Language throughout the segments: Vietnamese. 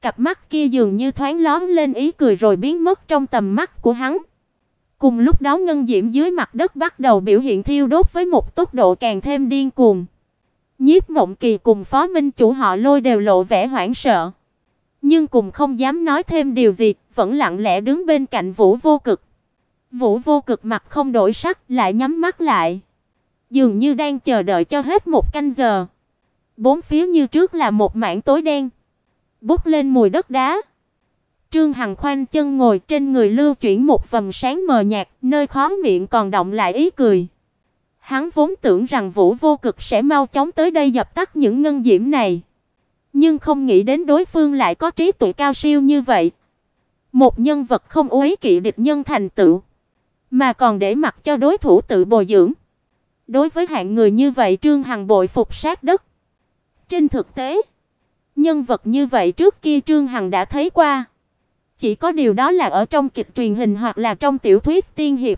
cặp mắt kia dường như thoáng lóe lên ý cười rồi biến mất trong tầm mắt của hắn. Cùng lúc đó ngân diễm dưới mặt đất bắt đầu biểu hiện thiêu đốt với một tốc độ càng thêm điên cuồng. Nhiếp Mộng Kỳ cùng Phó Minh Chủ họ Lôi đều lộ vẻ hoảng sợ, nhưng cùng không dám nói thêm điều gì, vẫn lặng lẽ đứng bên cạnh Vũ Vô Cực. Vũ Vô Cực mặt không đổi sắc, lại nhắm mắt lại, dường như đang chờ đợi cho hết một canh giờ. Bốn phía như trước là một mảng tối đen, bốc lên mùi đất đá. Trương Hằng khoanh chân ngồi, trên người lưu chuyển một vầng sáng mờ nhạt, nơi khóe miệng còn đọng lại ý cười. Hắn vốn tưởng rằng Vũ Vô Cực sẽ mau chóng tới đây dập tắt những ngân diễm này, nhưng không nghĩ đến đối phương lại có trí tuệ cao siêu như vậy. Một nhân vật không uế kỵ địch nhân thành tựu, mà còn để mặc cho đối thủ tự bồi dưỡng. Đối với hạng người như vậy, Trương Hằng bội phục sát đất. Trên thực tế, nhân vật như vậy trước kia Trương Hằng đã thấy qua, chỉ có điều đó là ở trong kịch truyền hình hoặc là trong tiểu thuyết tiên hiệp.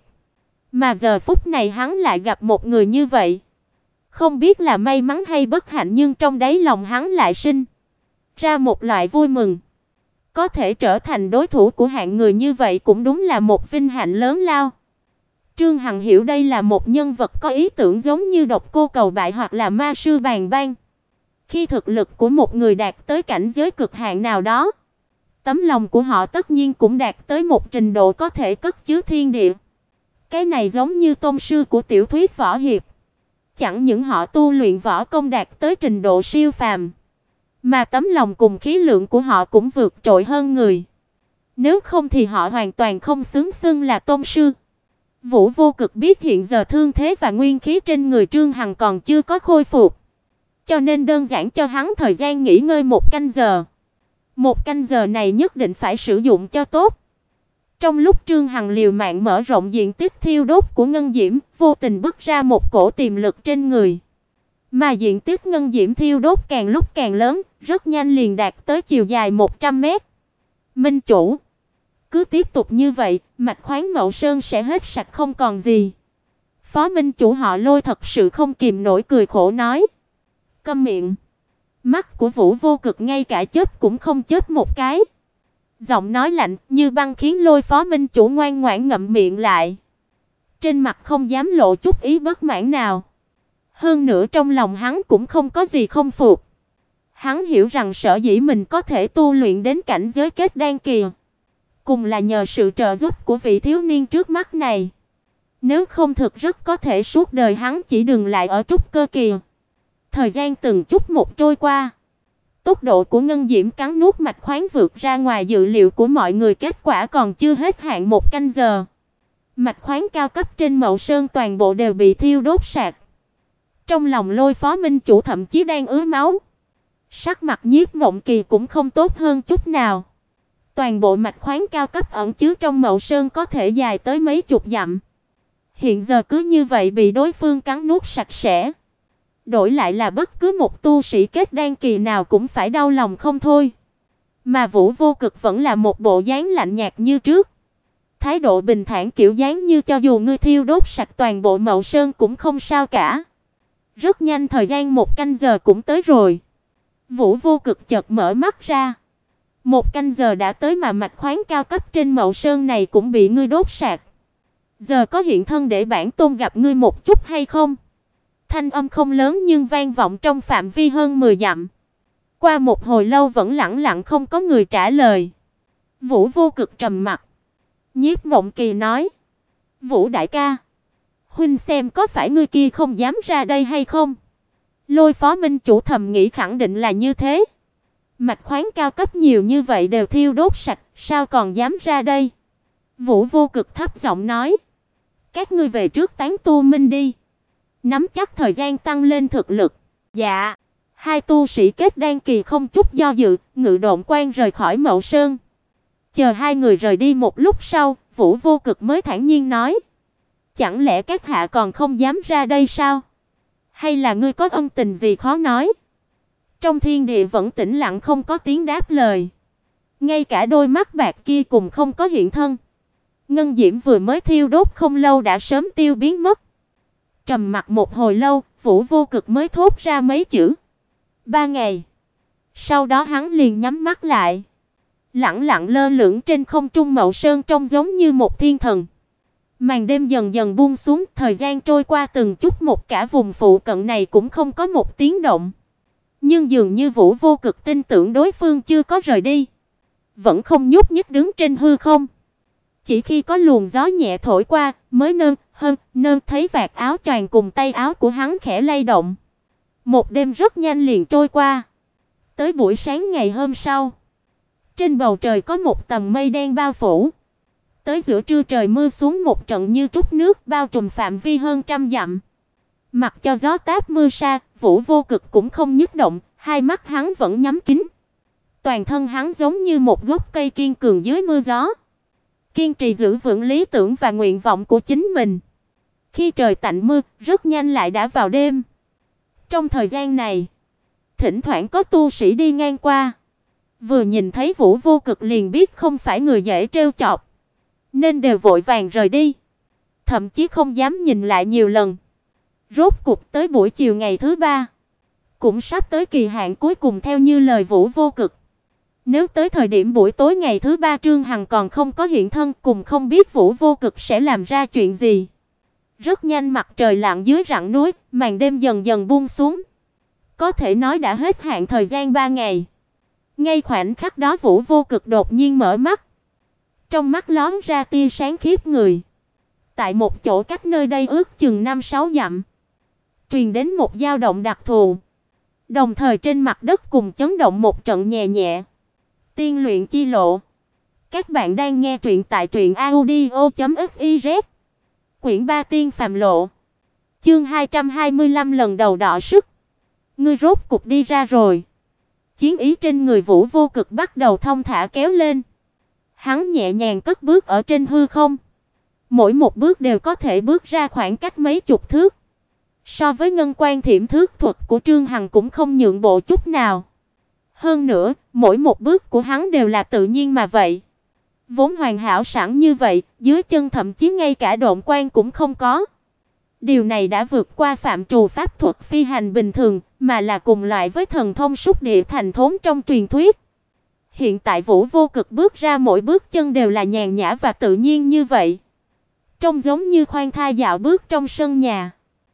Mà giờ phút này hắn lại gặp một người như vậy. Không biết là may mắn hay bất hạnh, nhưng trong đáy lòng hắn lại sinh ra một loại vui mừng. Có thể trở thành đối thủ của hạng người như vậy cũng đúng là một vinh hạnh lớn lao. Trương Hằng hiểu đây là một nhân vật có ý tưởng giống như Độc Cô Cầu Bại hoặc là Ma Sư Bàn Ban. Khi thực lực của một người đạt tới cảnh giới cực hạn nào đó, tấm lòng của họ tất nhiên cũng đạt tới một trình độ có thể cất chứa thiên địa. Cái này giống như tôn sư của tiểu thuyết võ hiệp. Chẳng những họ tu luyện võ công đạt tới trình độ siêu phàm, mà tấm lòng cùng khí lượng của họ cũng vượt trội hơn người. Nếu không thì họ hoàn toàn không xứng xưng là tôn sư. Vũ Vô Cực biết hiện giờ thương thế và nguyên khí trên người Trương Hằng còn chưa có khôi phục, cho nên đơn giản cho hắn thời gian nghỉ ngơi một canh giờ. Một canh giờ này nhất định phải sử dụng cho tốt. Trong lúc Trương Hằng liều mạng mở rộng diện tích thiêu đốt của ngân diễm, vô tình bứt ra một cổ tiềm lực trên người. Mà diện tích ngân diễm thiêu đốt càng lúc càng lớn, rất nhanh liền đạt tới chiều dài 100 mét. Minh Chủ, cứ tiếp tục như vậy, mạch khoáng Mậu Sơn sẽ hết sạch không còn gì. Phó Minh Chủ họ Lôi thật sự không kìm nổi cười khổ nói. Câm miệng. Mắt của Vũ Vô Cực ngay cả chớp cũng không chớp một cái. Giọng nói lạnh như băng khiến Lôi Phó Minh Chủ ngoan ngoãn ngậm miệng lại. Trên mặt không dám lộ chút ý bất mãn nào. Hơn nữa trong lòng hắn cũng không có gì không phục. Hắn hiểu rằng sở dĩ mình có thể tu luyện đến cảnh giới kết đan kỳ, cùng là nhờ sự trợ giúp của vị thiếu niên trước mắt này. Nếu không thực rất có thể suốt đời hắn chỉ dừng lại ở trúc cơ kỳ. Thời gian từng chút một trôi qua, tốc độ của ngân diễm cắn nuốt mạch khoáng vượt ra ngoài dự liệu của mọi người, kết quả còn chưa hết hạn một canh giờ. Mạch khoáng cao cấp trên Mậu Sơn toàn bộ đều bị thiêu đốt sạch. Trong lòng Lôi Phó Minh Chủ thậm chí đang ứa máu. Sắc mặt Nhiếp Mộng Kỳ cũng không tốt hơn chút nào. Toàn bộ mạch khoáng cao cấp ẩn chứa trong Mậu Sơn có thể dài tới mấy chục dặm. Hiện giờ cứ như vậy bị đối phương cắn nuốt sạch sẽ. Đổi lại là bất cứ một tu sĩ kết đan kỳ nào cũng phải đau lòng không thôi. Mà Vũ Vô Cực vẫn là một bộ dáng lạnh nhạt như trước. Thái độ bình thản kiểu dáng như cho dù ngươi thiêu đốt sạch toàn bộ Mậu Sơn cũng không sao cả. Rất nhanh thời gian một canh giờ cũng tới rồi. Vũ Vô Cực chợt mở mắt ra. Một canh giờ đã tới mà mạch khoáng cao cấp trên Mậu Sơn này cũng bị ngươi đốt sạch. Giờ có hiện thân để bản tôn gặp ngươi một chút hay không? Thanh âm không lớn nhưng vang vọng trong phạm vi hơn 10 dặm. Qua một hồi lâu vẫn lặng lặng không có người trả lời. Vũ Vô Cực trầm mặt. Nhiếp Mộng Kỳ nói: "Vũ đại ca, huynh xem có phải người kia không dám ra đây hay không?" Lôi Phó Minh Chủ thầm nghĩ khẳng định là như thế. Mạch khoáng cao cấp nhiều như vậy đều thiêu đốt sạch, sao còn dám ra đây? Vũ Vô Cực thấp giọng nói: "Các ngươi về trước tán tu minh đi, nắm chắc thời gian tăng lên thực lực." Dạ. Hai tu sĩ kết đan kỳ không chút do dự, ngự độn quan rời khỏi Mậu Sơn. Chờ hai người rời đi một lúc sau, Vũ Vô Cực mới thản nhiên nói: "Chẳng lẽ các hạ còn không dám ra đây sao? Hay là ngươi có ân tình gì khó nói?" Trong thiên địa vẫn tĩnh lặng không có tiếng đáp lời. Ngay cả đôi mắt bạc kia cũng không có hiện thân. Ngân diễm vừa mới thiêu đốt không lâu đã sớm tiêu biến mất. Trầm mặc một hồi lâu, Vũ Vô Cực mới thốt ra mấy chữ: 3 ngày. Sau đó hắn liền nhắm mắt lại. lẳng lặng lơ lửng trên không trung Mậu Sơn trông giống như một thiên thần. Màn đêm dần dần buông xuống, thời gian trôi qua từng chút một, cả vùng phụ cận này cũng không có một tiếng động. Nhưng dường như Vũ Vô Cực tin tưởng đối phương chưa có rời đi, vẫn không nhúc nhích đứng trên hư không. Chỉ khi có luồng gió nhẹ thổi qua, mới nâng thấy vạt áo choàng cùng tay áo của hắn khẽ lay động. Một đêm rất nhanh liền trôi qua. Tới buổi sáng ngày hôm sau, trên bầu trời có một tầng mây đen bao phủ. Tới giữa trưa trời mưa xuống một trận như trút nước, bao trùm phạm vi hơn 100 dặm. Mặc cho gió táp mưa sa, Vũ Vô Cực cũng không nhúc động, hai mắt hắn vẫn nhắm kín. Toàn thân hắn giống như một gốc cây kiên cường dưới mưa gió, kiên trì giữ vững lý tưởng và nguyện vọng của chính mình. Khi trời tạnh mưa, rất nhanh lại đã vào đêm. Trong thời gian này, thỉnh thoảng có tu sĩ đi ngang qua, vừa nhìn thấy Vũ Vô Cực liền biết không phải người dễ trêu chọc, nên đều vội vàng rời đi, thậm chí không dám nhìn lại nhiều lần. Rốt cục tới buổi chiều ngày thứ ba, cũng sắp tới kỳ hạn cuối cùng theo như lời Vũ Vô Cực. Nếu tới thời điểm buổi tối ngày thứ ba Trương Hằng còn không có hiện thân, cùng không biết Vũ Vô Cực sẽ làm ra chuyện gì. Rất nhanh mặt trời lặn dưới rặng núi, màn đêm dần dần buông xuống. Có thể nói đã hết hạn thời gian 3 ngày. Ngay khoảnh khắc đó Vũ Vô Cực đột nhiên mở mắt. Trong mắt lóe ra tia sáng khiếp người. Tại một chỗ cách nơi đây ước chừng 5-6 dặm, truyền đến một dao động đặc thù. Đồng thời trên mặt đất cùng chấn động một trận nhẹ nhẹ. Tiên luyện chi lộ. Các bạn đang nghe truyện tại truyệnaudio.fiz. Quyển 3 Tiên phàm lộ. Chương 225 lần đầu đọ sức. Ngươi rốt cục đi ra rồi. Chiến ý trên người Vũ Vô Cực bắt đầu thong thả kéo lên. Hắn nhẹ nhàng cất bước ở trên hư không. Mỗi một bước đều có thể bước ra khoảng cách mấy chục thước. So với ngân quan thiểm thước thuật của Trương Hằng cũng không nhượng bộ chút nào. Hơn nữa, mỗi một bước của hắn đều là tự nhiên mà vậy. Vốn hoàn hảo sẵn như vậy, dưới chân thậm chí ngay cả độn quan cũng không có. Điều này đã vượt qua phạm trù pháp thuật phi hành bình thường, mà là cùng loại với thần thông xúc địa thành thốn trong truyền thuyết. Hiện tại Vũ Vô Cực bước ra mỗi bước chân đều là nhàn nhã và tự nhiên như vậy. Trông giống như khoan thai dạo bước trong sân nhà.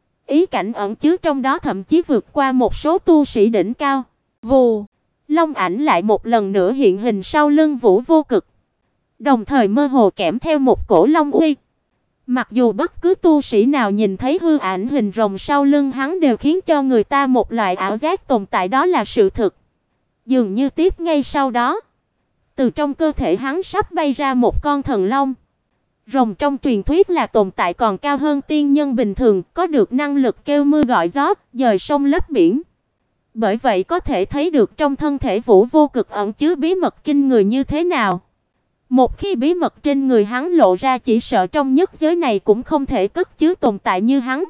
Ý cảnh ẩn chứa trong đó thậm chí vượt qua một số tu sĩ đỉnh cao. Vù, long ảnh lại một lần nữa hiện hình sau lưng Vũ Vô Cực, đồng thời mơ hồ kèm theo một cổ long uy. Mặc dù bất cứ tu sĩ nào nhìn thấy hư ảnh hình rồng sau lưng hắn đều khiến cho người ta một loại ảo giác tồn tại đó là sự thực. Dường như tiếp ngay sau đó, từ trong cơ thể hắn sắp bay ra một con thần long. Rồng trong truyền thuyết là tồn tại còn cao hơn tiên nhân bình thường, có được năng lực kêu mưa gọi gió, dời sông lấp biển. Bởi vậy có thể thấy được trong thân thể Vũ Vô Cực ẩn chứa bí mật kinh người như thế nào. Một khi bí mật trên người hắn lộ ra, chỉ sợ trong nhất giới này cũng không thể cất chứa tồn tại như hắn.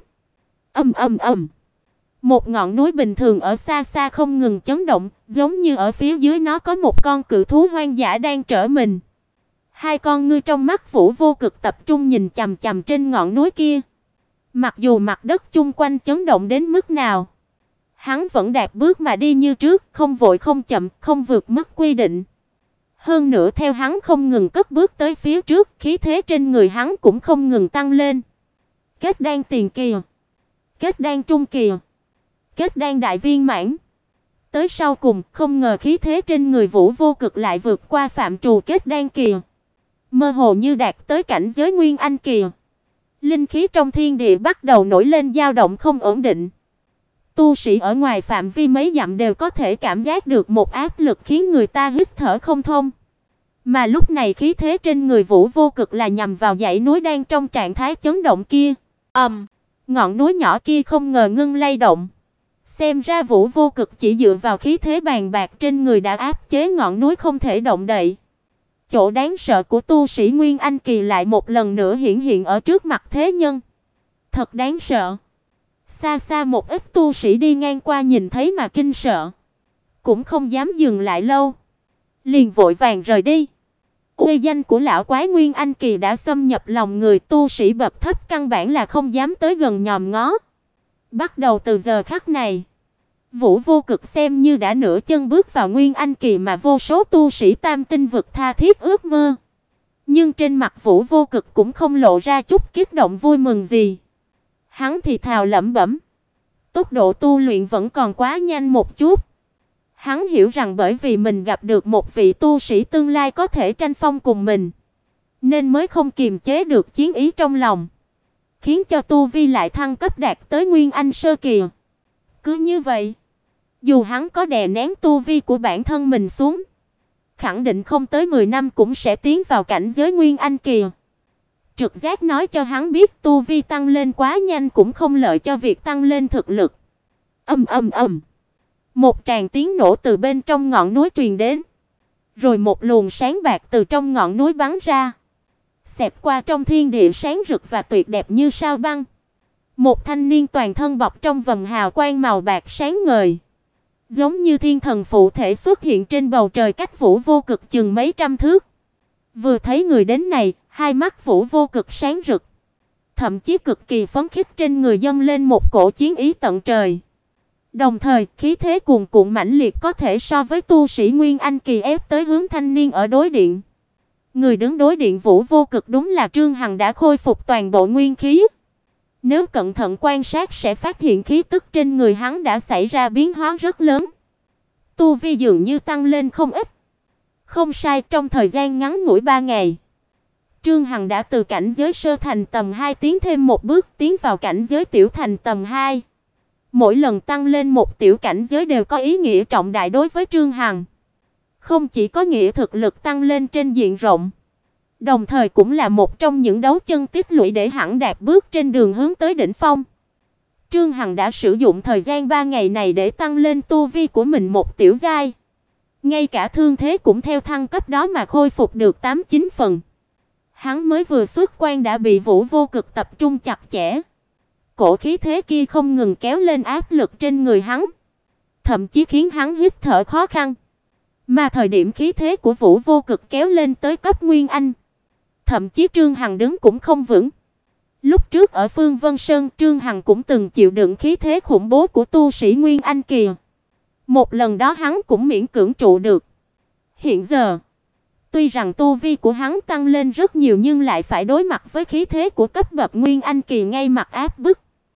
Một ngọn núi bình thường ở xa xa không ngừng chấn động, giống như ở phía dưới nó có một con cự thú hoang dã đang trở mình. Hai con ngươi trong mắt Vũ Vô Cực tập trung nhìn chằm chằm trên ngọn núi kia. Mặc dù mặt đất chung quanh chấn động đến mức nào, hắn vẫn đạp bước mà đi như trước, không vội không chậm, không vượt mức quy định. Hơn nữa theo hắn không ngừng cất bước tới phía trước, khí thế trên người hắn cũng không ngừng tăng lên. Kết đan tiền kỳ, kết đan trung kỳ, kết đan đại viên mãn. Tới sau cùng, không ngờ khí thế trên người Vũ Vô Cực lại vượt qua phạm trù kết đan kỳ, mơ hồ như đạt tới cảnh giới nguyên anh kỳ. Linh khí trong thiên địa bắt đầu nổi lên dao động không ổn định. Tu sĩ ở ngoài phạm vi mấy dặm đều có thể cảm giác được một áp lực khiến người ta hít thở không thông. Mà lúc này khí thế trên người Vũ Vô Cực là nhằm vào dãy núi đang trong trạng thái chấn động kia. Ngọn núi nhỏ kia không ngờ ngưng lay động. Xem ra Vũ Vô Cực chỉ dựa vào khí thế bàn bạc trên người đã áp chế ngọn núi không thể động đậy. Chỗ đáng sợ của tu sĩ Nguyên Anh kỳ lại một lần nữa hiển hiện ở trước mặt thế nhân. Thật đáng sợ. Xa xa một ít tu sĩ đi ngang qua nhìn thấy mà kinh sợ, cũng không dám dừng lại lâu, liền vội vàng rời đi. Uy danh của lão quái Nguyên Anh kỳ đã xâm nhập lòng người, tu sĩ bậc thấp căn bản là không dám tới gần nhòm ngó. Bắt đầu từ giờ khắc này, Vũ Vô Cực xem như đã nửa chân bước vào Nguyên Anh kỳ mà vô số tu sĩ Tam Tinh vực tha thiết ước mơ. Nhưng trên mặt Vũ Vô Cực cũng không lộ ra chút kích động vui mừng gì. Hắn thì thào lẩm bẩm, tốc độ tu luyện vẫn còn quá nhanh một chút. Hắn hiểu rằng bởi vì mình gặp được một vị tu sĩ tương lai có thể tranh phong cùng mình, nên mới không kiềm chế được chiến ý trong lòng, khiến cho tu vi lại thăng cấp đạt tới Nguyên Anh sơ kỳ. Cứ như vậy, dù hắn có đè nén tu vi của bản thân mình xuống, khẳng định không tới 10 năm cũng sẽ tiến vào cảnh giới Nguyên Anh kỳ. Trực giác nói cho hắn biết tu vi tăng lên quá nhanh cũng không lợi cho việc tăng lên thực lực. Ầm ầm ầm. Một tràng tiếng nổ từ bên trong ngọn núi truyền đến, rồi một luồng sáng bạc từ trong ngọn núi bắn ra, xẹt qua trong thiên địa sáng rực và tuyệt đẹp như sao băng. Một thanh niên toàn thân bọc trong vầng hào quang màu bạc sáng ngời, giống như thiên thần phụ thể xuất hiện trên bầu trời cách Vũ Vô Cực chừng mấy trăm thước. Vừa thấy người đến này, hai mắt Vũ Vô Cực sáng rực, thậm chí cực kỳ phấn khích, trên người dâng lên một cổ chiến ý tận trời. Đồng thời, khí thế cuồn cuộn mãnh liệt có thể so với tu sĩ Nguyên Anh kỳ ép tới hướng thanh niên ở đối diện. Người đứng đối diện Vũ Vô Cực đúng là Trương Hằng đã khôi phục toàn bộ nguyên khí. Nếu cẩn thận quan sát sẽ phát hiện khí tức trên người hắn đã xảy ra biến hóa rất lớn. Tu vi dường như tăng lên không ít. Không sai, trong thời gian ngắn ngủi 3 ngày, Trương Hằng đã từ cảnh giới sơ thành tầm 2 tiến thêm một bước, tiến vào cảnh giới tiểu thành tầm 2. Mỗi lần tăng lên một tiểu cảnh giới đều có ý nghĩa trọng đại đối với Trương Hằng. Không chỉ có nghĩa thực lực tăng lên trên diện rộng, đồng thời cũng là một trong những đấu chân tích lũy để hắn đạp bước trên đường hướng tới đỉnh phong. Trương Hằng đã sử dụng thời gian 3 ngày này để tăng lên tu vi của mình một tiểu giai. Ngay cả thương thế cũng theo thăng cấp đó mà khôi phục được 8-9 phần. Hắn mới vừa xuất quan đã bị Vũ Vô Cực tập trung chặt chẽ. Cổ khí thế kia không ngừng kéo lên áp lực trên người hắn, thậm chí khiến hắn hít thở khó khăn. Mà thời điểm khí thế của Vũ Vô Cực kéo lên tới cấp Nguyên Anh, thậm chí Trương Hằng đứng cũng không vững. Lúc trước ở Phương Vân Sơn, Trương Hằng cũng từng chịu đựng khí thế khủng bố của tu sĩ Nguyên Anh kỳ. Một lần đó hắn cũng miễn cưỡng trụ được. Hiện giờ, tuy rằng tu vi của hắn tăng lên rất nhiều nhưng lại phải đối mặt với khí thế của cấp bậc Nguyên Anh kỳ ngay mặt áp bức.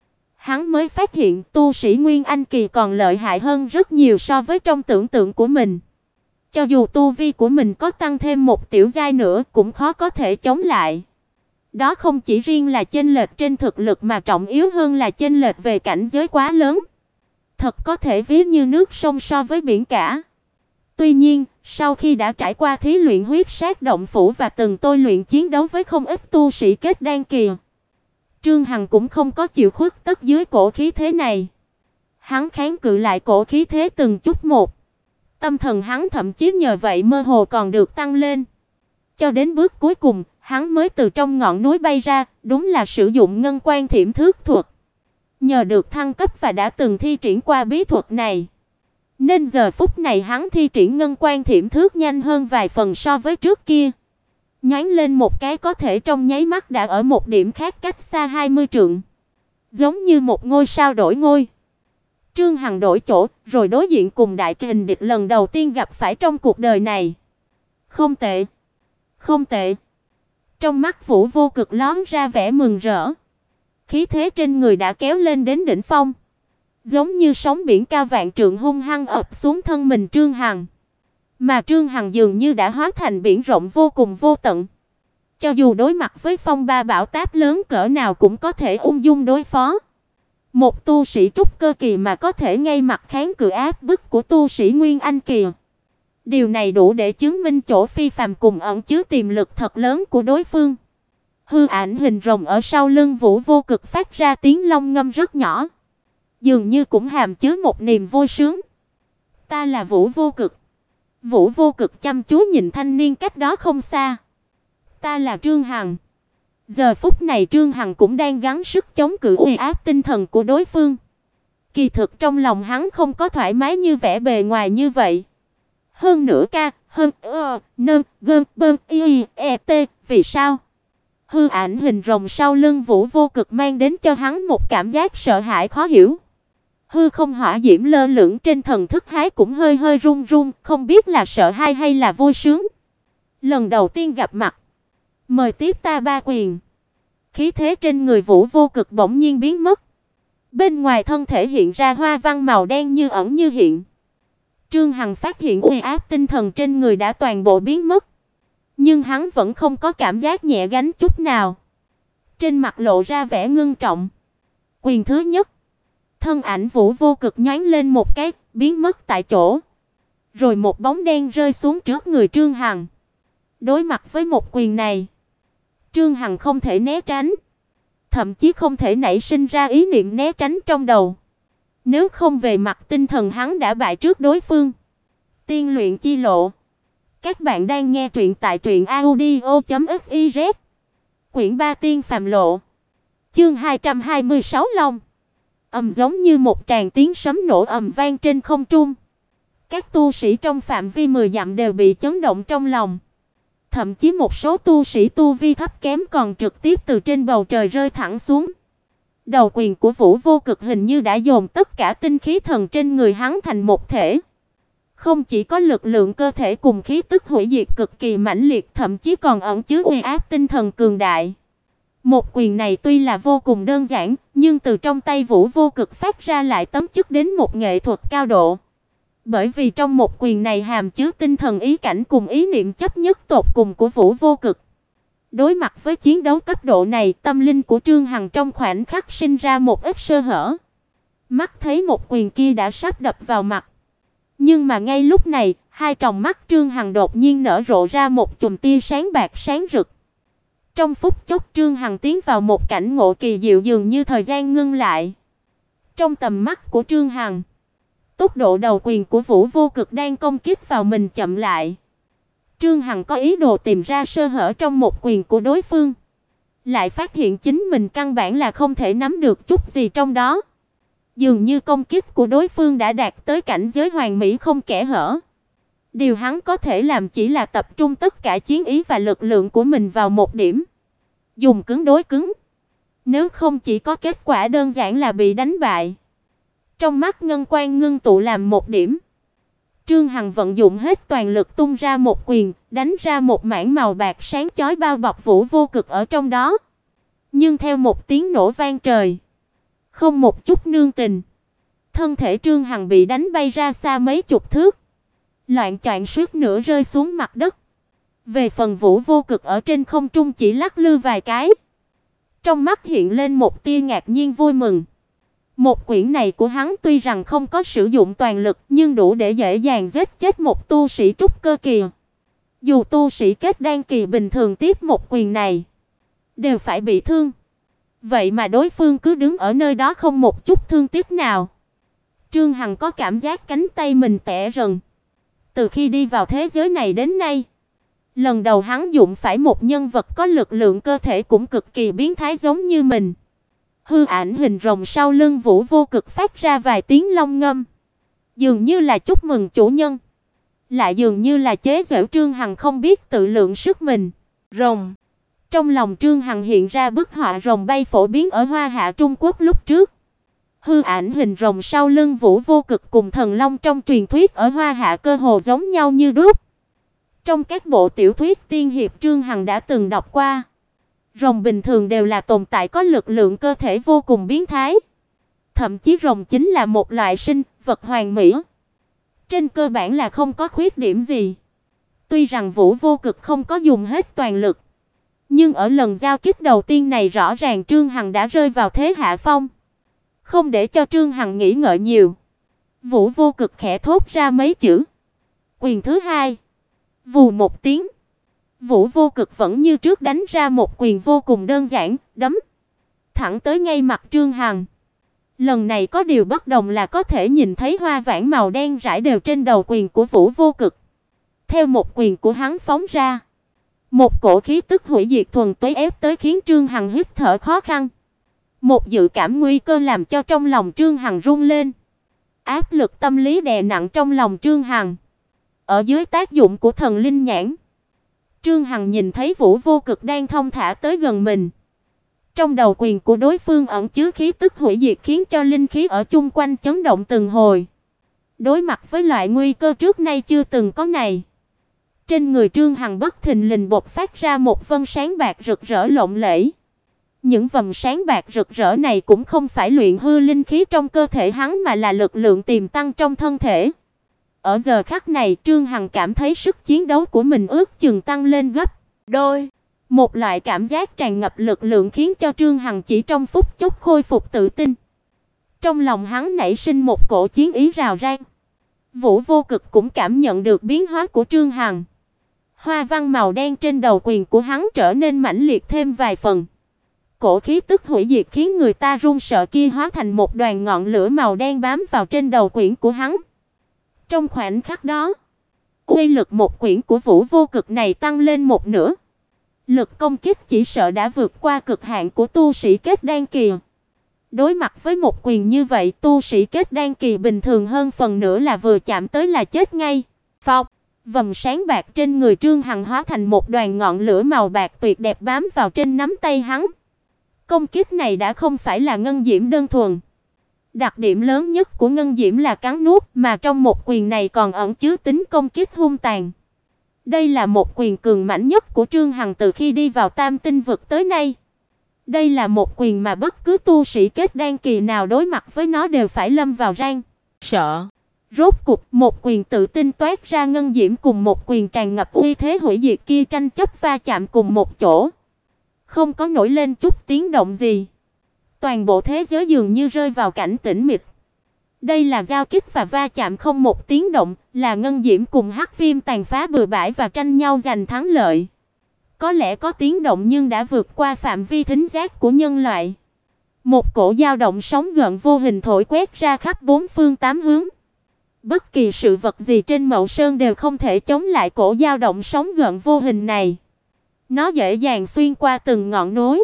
Hắn mới phát hiện tu sĩ Nguyên Anh kỳ còn lợi hại hơn rất nhiều so với trong tưởng tượng của mình. Cho dù tu vi của mình có tăng thêm một tiểu giai nữa cũng khó có thể chống lại. Đó không chỉ riêng là chênh lệch trên thực lực mà trọng yếu hơn là chênh lệch về cảnh giới quá lớn. Thật có thể ví như nước sông so với biển cả. Tuy nhiên, sau khi đã trải qua thí luyện huyết sát động phủ và từng tôi luyện chiến đấu với không ít tu sĩ kết đan kỳ, Trương Hằng cũng không có chịu khuất tất dưới cổ khí thế này. Hắn kháng cự lại cổ khí thế từng chút một. Tâm thần hắn thậm chí nhờ vậy mơ hồ còn được tăng lên. Cho đến bước cuối cùng, hắn mới từ trong ngọn núi bay ra, đúng là sử dụng ngân quan thiểm thước thuật. Nhờ được thăng cấp và đã từng thi triển qua bí thuật này, nên giờ phút này hắn thi triển ngân quan thiểm thước nhanh hơn vài phần so với trước kia. Nhoáng lên một cái có thể trong nháy mắt đã ở một điểm khác cách xa 20 trượng. Giống như một ngôi sao đổi ngôi. Trương Hằng đổi chỗ, rồi đối diện cùng đại kình địch lần đầu tiên gặp phải trong cuộc đời này. Không tệ, không tệ. Trong mắt Vũ Vô Cực lóe ra vẻ mừng rỡ. Khí thế trên người đã kéo lên đến đỉnh phong, giống như sóng biển cao vạn trượng hung hăng ập xuống thân mình Trương Hằng. Mà Trương Hằng dường như đã hóa thành biển rộng vô cùng vô tận. Cho dù đối mặt với phong ba bão táp lớn cỡ nào cũng có thể ung dung đối phó. Một tu sĩ trúc cơ kỳ mà có thể ngay mặt kháng cự áp bức của tu sĩ Nguyên Anh kỳ. Điều này đủ để chứng minh chỗ phi phàm cùng ẩn chứa tiềm lực thật lớn của đối phương. Hư ảnh hình rồng ở sau lưng Vũ Vô Cực phát ra tiếng long ngâm rất nhỏ, dường như cũng hàm chứa một niềm vui sướng. Ta là Vũ Vô Cực. Vũ Vô Cực chăm chú nhìn thanh niên cách đó không xa. Ta là Trương Hằng. Giờ phút này Trương Hằng cũng đang gắng sức chống cự uy áp tinh thần của đối phương. Kỳ thực trong lòng hắn không có thoải mái như vẻ bề ngoài như vậy. Hơn nữa vì sao? Hư ảnh hình rồng sau lưng Vũ Vô Cực mang đến cho hắn một cảm giác sợ hãi khó hiểu. Hư không hỏa diễm lơ lửng trên thần thức hái cũng hơi hơi run run, không biết là sợ hãi hay là vui sướng. Lần đầu tiên gặp mặt, mời tiếp ta ba quyền. Khí thế trên người Vũ Vô Cực bỗng nhiên biến mất. Bên ngoài thân thể hiện ra hoa văn màu đen như ẩn như hiện. Trương Hằng phát hiện uy áp tinh thần trên người đã toàn bộ biến mất, nhưng hắn vẫn không có cảm giác nhẹ gánh chút nào. Trên mặt lộ ra vẻ ngưng trọng. Quyền thứ nhất, thân ảnh Vũ Vô Cực nhoáng lên một cái, biến mất tại chỗ. Rồi một bóng đen rơi xuống trước người Trương Hằng. Đối mặt với một quyền này, Trương Hằng không thể né tránh, thậm chí không thể nảy sinh ra ý niệm né tránh trong đầu. Nếu không về mặt tinh thần hắn đã bại trước đối phương. Tiên luyện chi lộ. Các bạn đang nghe truyện tại truyệnaudio.fiz. Quyển 3 Tiên phàm lộ. Chương 226 Long. Giống như một tràng tiếng sấm nổ ầm vang trên không trung. Các tu sĩ trong phạm vi 10 dặm đều bị chấn động trong lòng. Thậm chí một số tu sĩ tu vi thấp kém còn trực tiếp từ trên bầu trời rơi thẳng xuống. Đầu quyền của Vũ Vô Cực hình như đã dồn tất cả tinh khí thần trên người hắn thành một thể. Không chỉ có lực lượng cơ thể cùng khí tức hủy diệt cực kỳ mãnh liệt, thậm chí còn ẩn chứa uy áp tinh thần cường đại. Một quyền này tuy là vô cùng đơn giản, nhưng từ trong tay Vũ Vô Cực phát ra lại tấm chức đến một nghệ thuật cao độ. Bởi vì trong một quyền này hàm chứa tinh thần ý cảnh cùng ý niệm chấp nhất tột cùng của Vũ Vô Cực. Đối mặt với chiến đấu cấp độ này, tâm linh của Trương Hằng trong khoảnh khắc sinh ra một ít sơ hở. Mắt thấy một quyền kia đã sắp đập vào mặt. Nhưng mà ngay lúc này, hai tròng mắt Trương Hằng đột nhiên nở rộ ra một chùm tia sáng bạc sáng rực. Trong phút chốc Trương Hằng tiến vào một cảnh ngộ kỳ diệu, dường như thời gian ngưng lại. Trong tầm mắt của Trương Hằng, tốc độ đầu quyền của Vũ Vô Cực đang công kích vào mình chậm lại. Trương Hằng có ý đồ tìm ra sơ hở trong một quyền của đối phương, lại phát hiện chính mình căn bản là không thể nắm được chút gì trong đó. Dường như công kích của đối phương đã đạt tới cảnh giới hoàn mỹ không kẽ hở. Điều hắn có thể làm chỉ là tập trung tất cả chiến ý và lực lượng của mình vào một điểm, dùng cứng đối cứng. Nếu không chỉ có kết quả đơn giản là bị đánh bại. Trong mắt ngân quang ngưng tụ làm một điểm, Trương Hằng vận dụng hết toàn lực tung ra một quyền, đánh ra một mảng màu bạc sáng chói bao bọc Vũ Vô Cực ở trong đó. Nhưng theo một tiếng nổ vang trời, không một chút nương tình, thân thể Trương Hằng bị đánh bay ra xa mấy chục thước, loạng choạng suýt nữa rơi xuống mặt đất. Về phần Vũ Vô Cực ở trên không trung chỉ lắc lư vài cái, trong mắt hiện lên một tia ngạc nhiên vui mừng. Một quyền này của hắn tuy rằng không có sử dụng toàn lực, nhưng đủ để dễ dàng giết chết một tu sĩ trúc cơ kỳ. Dù tu sĩ kết đan kỳ bình thường tiếp một quyền này đều phải bị thương. Vậy mà đối phương cứ đứng ở nơi đó không một chút thương tiếc nào. Trương Hằng có cảm giác cánh tay mình tẻ rần. Từ khi đi vào thế giới này đến nay, lần đầu hắn dụng phải một nhân vật có lực lượng cơ thể cũng cực kỳ biến thái giống như mình. Hư ảnh hình rồng sau lưng Vũ Vô Cực phát ra vài tiếng long ngâm, dường như là chúc mừng chủ nhân, lại dường như là chế giễu Trương Hằng không biết tự lượng sức mình. Rồng. Trong lòng Trương Hằng hiện ra bức họa rồng bay phổ biến ở Hoa Hạ Trung Quốc lúc trước. Hư ảnh hình rồng sau lưng Vũ Vô Cực cùng thần long trong truyền thuyết ở Hoa Hạ cơ hồ giống nhau như đúc. Trong các bộ tiểu thuyết tiên hiệp Trương Hằng đã từng đọc qua, rồng bình thường đều là tồn tại có lực lượng cơ thể vô cùng biến thái. Thậm chí rồng chính là một loại sinh vật hoàn mỹ. Trên cơ bản là không có khuyết điểm gì. Tuy rằng Vũ Vô Cực không có dùng hết toàn lực, nhưng ở lần giao kích đầu tiên này rõ ràng Trương Hằng đã rơi vào thế hạ phong. Không để cho Trương Hằng nghĩ ngợi nhiều, Vũ Vô Cực khẽ thốt ra mấy chữ. Quyền thứ hai. Vù một tiếng, Vũ Vô Cực vẫn như trước đánh ra một quyền vô cùng đơn giản, đấm thẳng tới ngay mặt Trương Hằng. Lần này có điều bất đồng là có thể nhìn thấy hoa vãn màu đen rải đều trên đầu quyền của Vũ Vô Cực. Theo một quyền của hắn phóng ra, một cổ khí tức hủy diệt thuần túy ép tới khiến Trương Hằng hít thở khó khăn. Một dự cảm nguy cơ làm cho trong lòng Trương Hằng run lên. Áp lực tâm lý đè nặng trong lòng Trương Hằng. Ở dưới tác dụng của thần linh nhãn, Trương Hằng nhìn thấy Vũ Vô Cực đang thong thả tới gần mình. Trong đầu quyền của đối phương ẩn chứa khí tức hủy diệt khiến cho linh khí ở chung quanh chấn động từng hồi. Đối mặt với loại nguy cơ trước nay chưa từng có này, trên người Trương Hằng bất thình lình bộc phát ra một vân sáng bạc rực rỡ lộng lẫy. Những vầng sáng bạc rực rỡ này cũng không phải luyện hư linh khí trong cơ thể hắn mà là lực lượng tiềm tăng trong thân thể. Ở giờ khắc này, Trương Hằng cảm thấy sức chiến đấu của mình ước chừng tăng lên gấp đôi. Một loại cảm giác tràn ngập lực lượng khiến cho Trương Hằng chỉ trong phút chốc khôi phục tự tin. Trong lòng hắn nảy sinh một cổ chiến ý rào rang. Vũ Vô Cực cũng cảm nhận được biến hóa của Trương Hằng. Hoa văn màu đen trên đầu quyền của hắn trở nên mãnh liệt thêm vài phần. Cổ khí tức hủy diệt khiến người ta run sợ kia hóa thành một đoàn ngọn lửa màu đen bám vào trên đầu quyển của hắn. Trong khoảnh khắc đó, uy lực một quyển của Vũ Vô Cực này tăng lên một nửa. Lực công kích chỉ sợ đã vượt qua cực hạn của tu sĩ kết đan kỳ. Đối mặt với một quyền như vậy, tu sĩ kết đan kỳ bình thường hơn phần nữa là vừa chạm tới là chết ngay. Phộc, vầng sáng bạc trên người Trương Hằng hóa thành một đoàn ngọn lửa màu bạc tuyệt đẹp bám vào trên nắm tay hắn. Công kích này đã không phải là ngân diễm đơn thuần. Đặc điểm lớn nhất của ngân diễm là cắn nuốt, mà trong một quyền này còn ẩn chứa tính công kích hung tàn. Đây là một quyền cường mãnh nhất của Trương Hằng từ khi đi vào Tam Tinh vực tới nay. Đây là một quyền mà bất cứ tu sĩ kết đan kỳ nào đối mặt với nó đều phải lâm vào rang sợ. Rốt cục, một quyền tự tin toát ra ngân diễm cùng một quyền tràn ngập uy thế hủy diệt kia tranh chấp va chạm cùng một chỗ. Không có nổi lên chút tiếng động gì. Toàn bộ thế giới dường như rơi vào cảnh tĩnh mịch. Đây là giao kích và va chạm không một tiếng động, là ngân diễm cùng hắc viêm tàn phá bừa bãi và tranh nhau giành thắng lợi. Có lẽ có tiếng động nhưng đã vượt qua phạm vi thính giác của nhân loại. Một cổ dao động sóng gợn vô hình thổi quét ra khắp bốn phương tám hướng. Bất kỳ sự vật gì trên Mậu Sơn đều không thể chống lại cổ dao động sóng gợn vô hình này. Nó dễ dàng xuyên qua từng ngọn núi,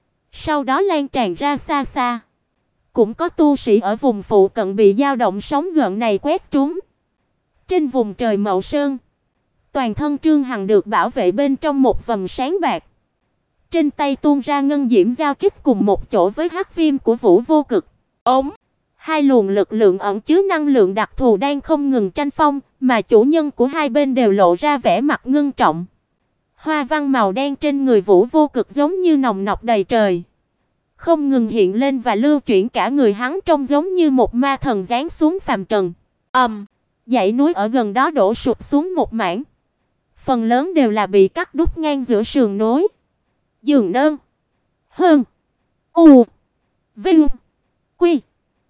sau đó lan tràn ra xa xa. Cũng có tu sĩ ở vùng phụ cận bị dao động sóng gợn này quét trúng. Trên vùng trời Mậu Sơn, toàn thân Trương Hằng được bảo vệ bên trong một vầng sáng bạc. Trên tay tuôn ra ngân diễm giao kích cùng một chỗ với hắc viêm của Vũ Vô Cực. Hai luồng lực lượng ẩn chứa năng lượng đặc thù đang không ngừng tranh phong, mà chủ nhân của hai bên đều lộ ra vẻ mặt ngưng trọng. Hoa văn màu đen trên người Vũ Vô Cực giống như nòng nọc đầy trời, không ngừng hiện lên và lưu chuyển cả người hắn trông giống như một ma thần giáng xuống phàm trần. Dãy núi ở gần đó đổ sụp xuống một mảng. Phần lớn đều là bị cắt đứt ngang giữa sườn núi. Dường Nơn, Hơn, U, Vinh, Quy,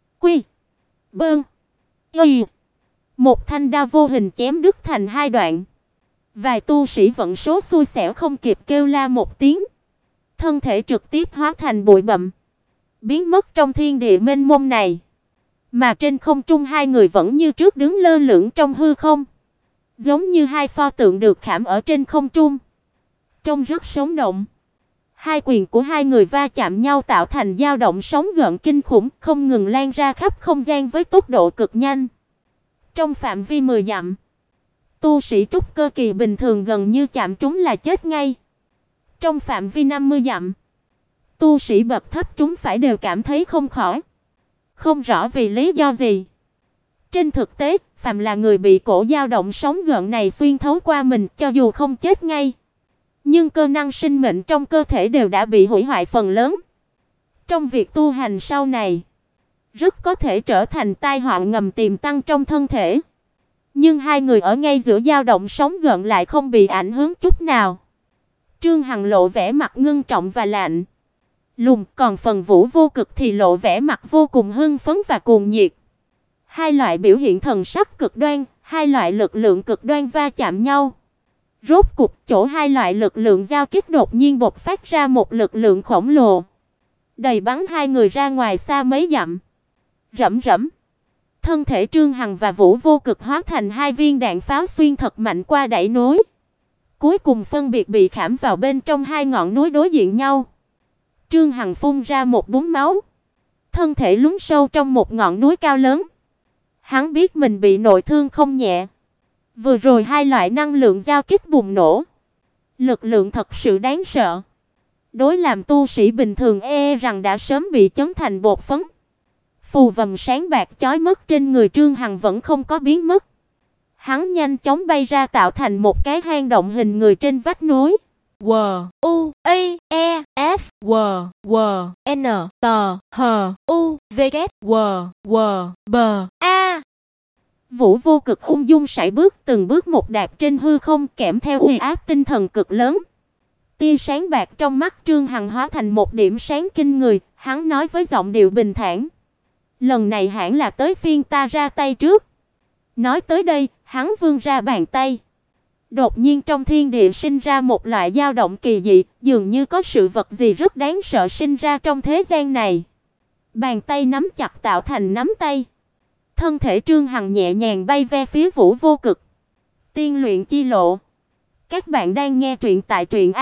Bơn, Y. Một thanh đao vô hình chém đứt thành hai đoạn. Vài tu sĩ vận số xui xẻo không kịp kêu la một tiếng, thân thể trực tiếp hóa thành bụi bặm, biến mất trong thiên địa mênh mông này. Mà trên không trung hai người vẫn như trước đứng lơ lửng trong hư không, giống như hai pho tượng được khảm ở trên không trung, trông rất sống động. Hai quyền của hai người va chạm nhau tạo thành dao động sóng gợn kinh khủng, không ngừng lan ra khắp không gian với tốc độ cực nhanh. Trong phạm vi 10 dặm, tu sĩ trúc cơ kỳ bình thường gần như chạm trúng là chết ngay. Trong phạm vi 50 dặm, tu sĩ bậc thấp trúng phải đều cảm thấy không khỏi. Không rõ vì lý do gì. Trên thực tế, phàm là người bị cổ dao động sóng gợn này xuyên thấu qua mình, cho dù không chết ngay, nhưng cơ năng sinh mệnh trong cơ thể đều đã bị hủy hoại phần lớn. Trong việc tu hành sau này, rất có thể trở thành tai họa ngầm tiềm tăng trong thân thể. Nhưng hai người ở ngay giữa dao động sóng gợn lại không bị ảnh hưởng chút nào. Trương Hằng lộ vẻ mặt ngưng trọng và lạnh lùng, còn phần Vũ Vô Cực thì lộ vẻ mặt vô cùng hưng phấn và cuồng nhiệt. Hai loại biểu hiện thần sắc cực đoan, hai loại lực lượng cực đoan va chạm nhau. Rốt cục chỗ hai loại lực lượng giao kích đột nhiên bộc phát ra một lực lượng khổng lồ, đầy bắn hai người ra ngoài xa mấy dặm. Rẫm rẫm, thân thể Trương Hằng và Vũ Vô Cực hóa thành hai viên đạn pháo xuyên thật mạnh qua dãy núi, cuối cùng phân biệt bị khảm vào bên trong hai ngọn núi đối diện nhau. Trương Hằng phun ra một búng máu, thân thể lún sâu trong một ngọn núi cao lớn. Hắn biết mình bị nội thương không nhẹ. Vừa rồi hai loại năng lượng giao kích bùng nổ, lực lượng thật sự đáng sợ. đối làm tu sĩ bình thường rằng đã sớm bị chấn thành bột phấn. Phù vầng sáng bạc chói mắt trên người Trương Hằng vẫn không có biến mất. Hắn nhanh chóng bay ra tạo thành một cái hang động hình người trên vách núi. W U A E F W W N T H U V K W W B A. Vũ Vô Cực ung dung sải bước từng bước một đạp trên hư không kèm theo uy áp tinh thần cực lớn. Tia sáng bạc trong mắt Trương Hằng hóa thành một điểm sáng kinh người, hắn nói với giọng điệu bình thản: "Lần này hẳn là tới phiên ta ra tay trước." Nói tới đây, hắn vươn ra bàn tay. Đột nhiên trong thiên địa sinh ra một loại dao động kỳ dị, dường như có sự vật gì rất đáng sợ sinh ra trong thế gian này. Bàn tay nắm chặt tạo thành nắm tay. Thân thể Trương Hằng nhẹ nhàng bay về phía Vũ Vô Cực. Tiên luyện chi lộ. Các bạn đang nghe truyện tại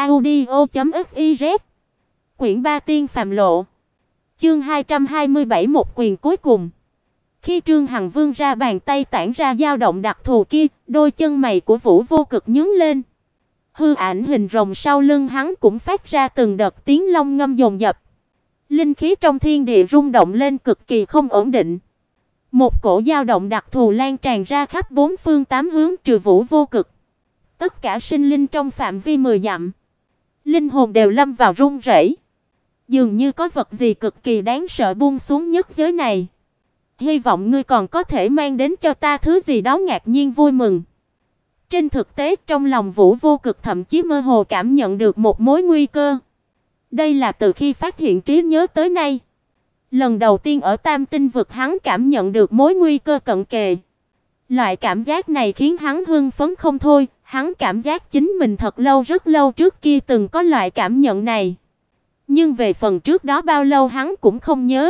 truyệnaudio.fiz. Quyển 3 Tiên phàm lộ. Chương 227 một quyền cuối cùng. Khi Trương Hằng vươn ra bàn tay tản ra dao động đặc thù kia, đôi chân mày của Vũ Vô Cực nhướng lên. Hư ảnh hình rồng sau lưng hắn cũng phát ra từng đợt tiếng long ngâm dồn dập. Linh khí trong thiên địa rung động lên cực kỳ không ổn định. Một cổ dao động đặc thù lan tràn ra khắp bốn phương tám hướng trừ Vũ Vô Cực. Tất cả sinh linh trong phạm vi 10 dặm, linh hồn đều lâm vào run rẩy. Dường như có vật gì cực kỳ đáng sợ buông xuống nhất giới này. Hy vọng ngươi còn có thể mang đến cho ta thứ gì đó ngạc nhiên vui mừng. Trên thực tế, trong lòng Vũ Vô Cực thậm chí mơ hồ cảm nhận được một mối nguy cơ. Đây là từ khi phát hiện trí nhớ tới nay, lần đầu tiên ở Tam Tinh vực hắn cảm nhận được mối nguy cơ cận kề. Loại cảm giác này khiến hắn hưng phấn không thôi, hắn cảm giác chính mình thật lâu rất lâu trước kia từng có loại cảm nhận này. Nhưng về phần trước đó bao lâu hắn cũng không nhớ.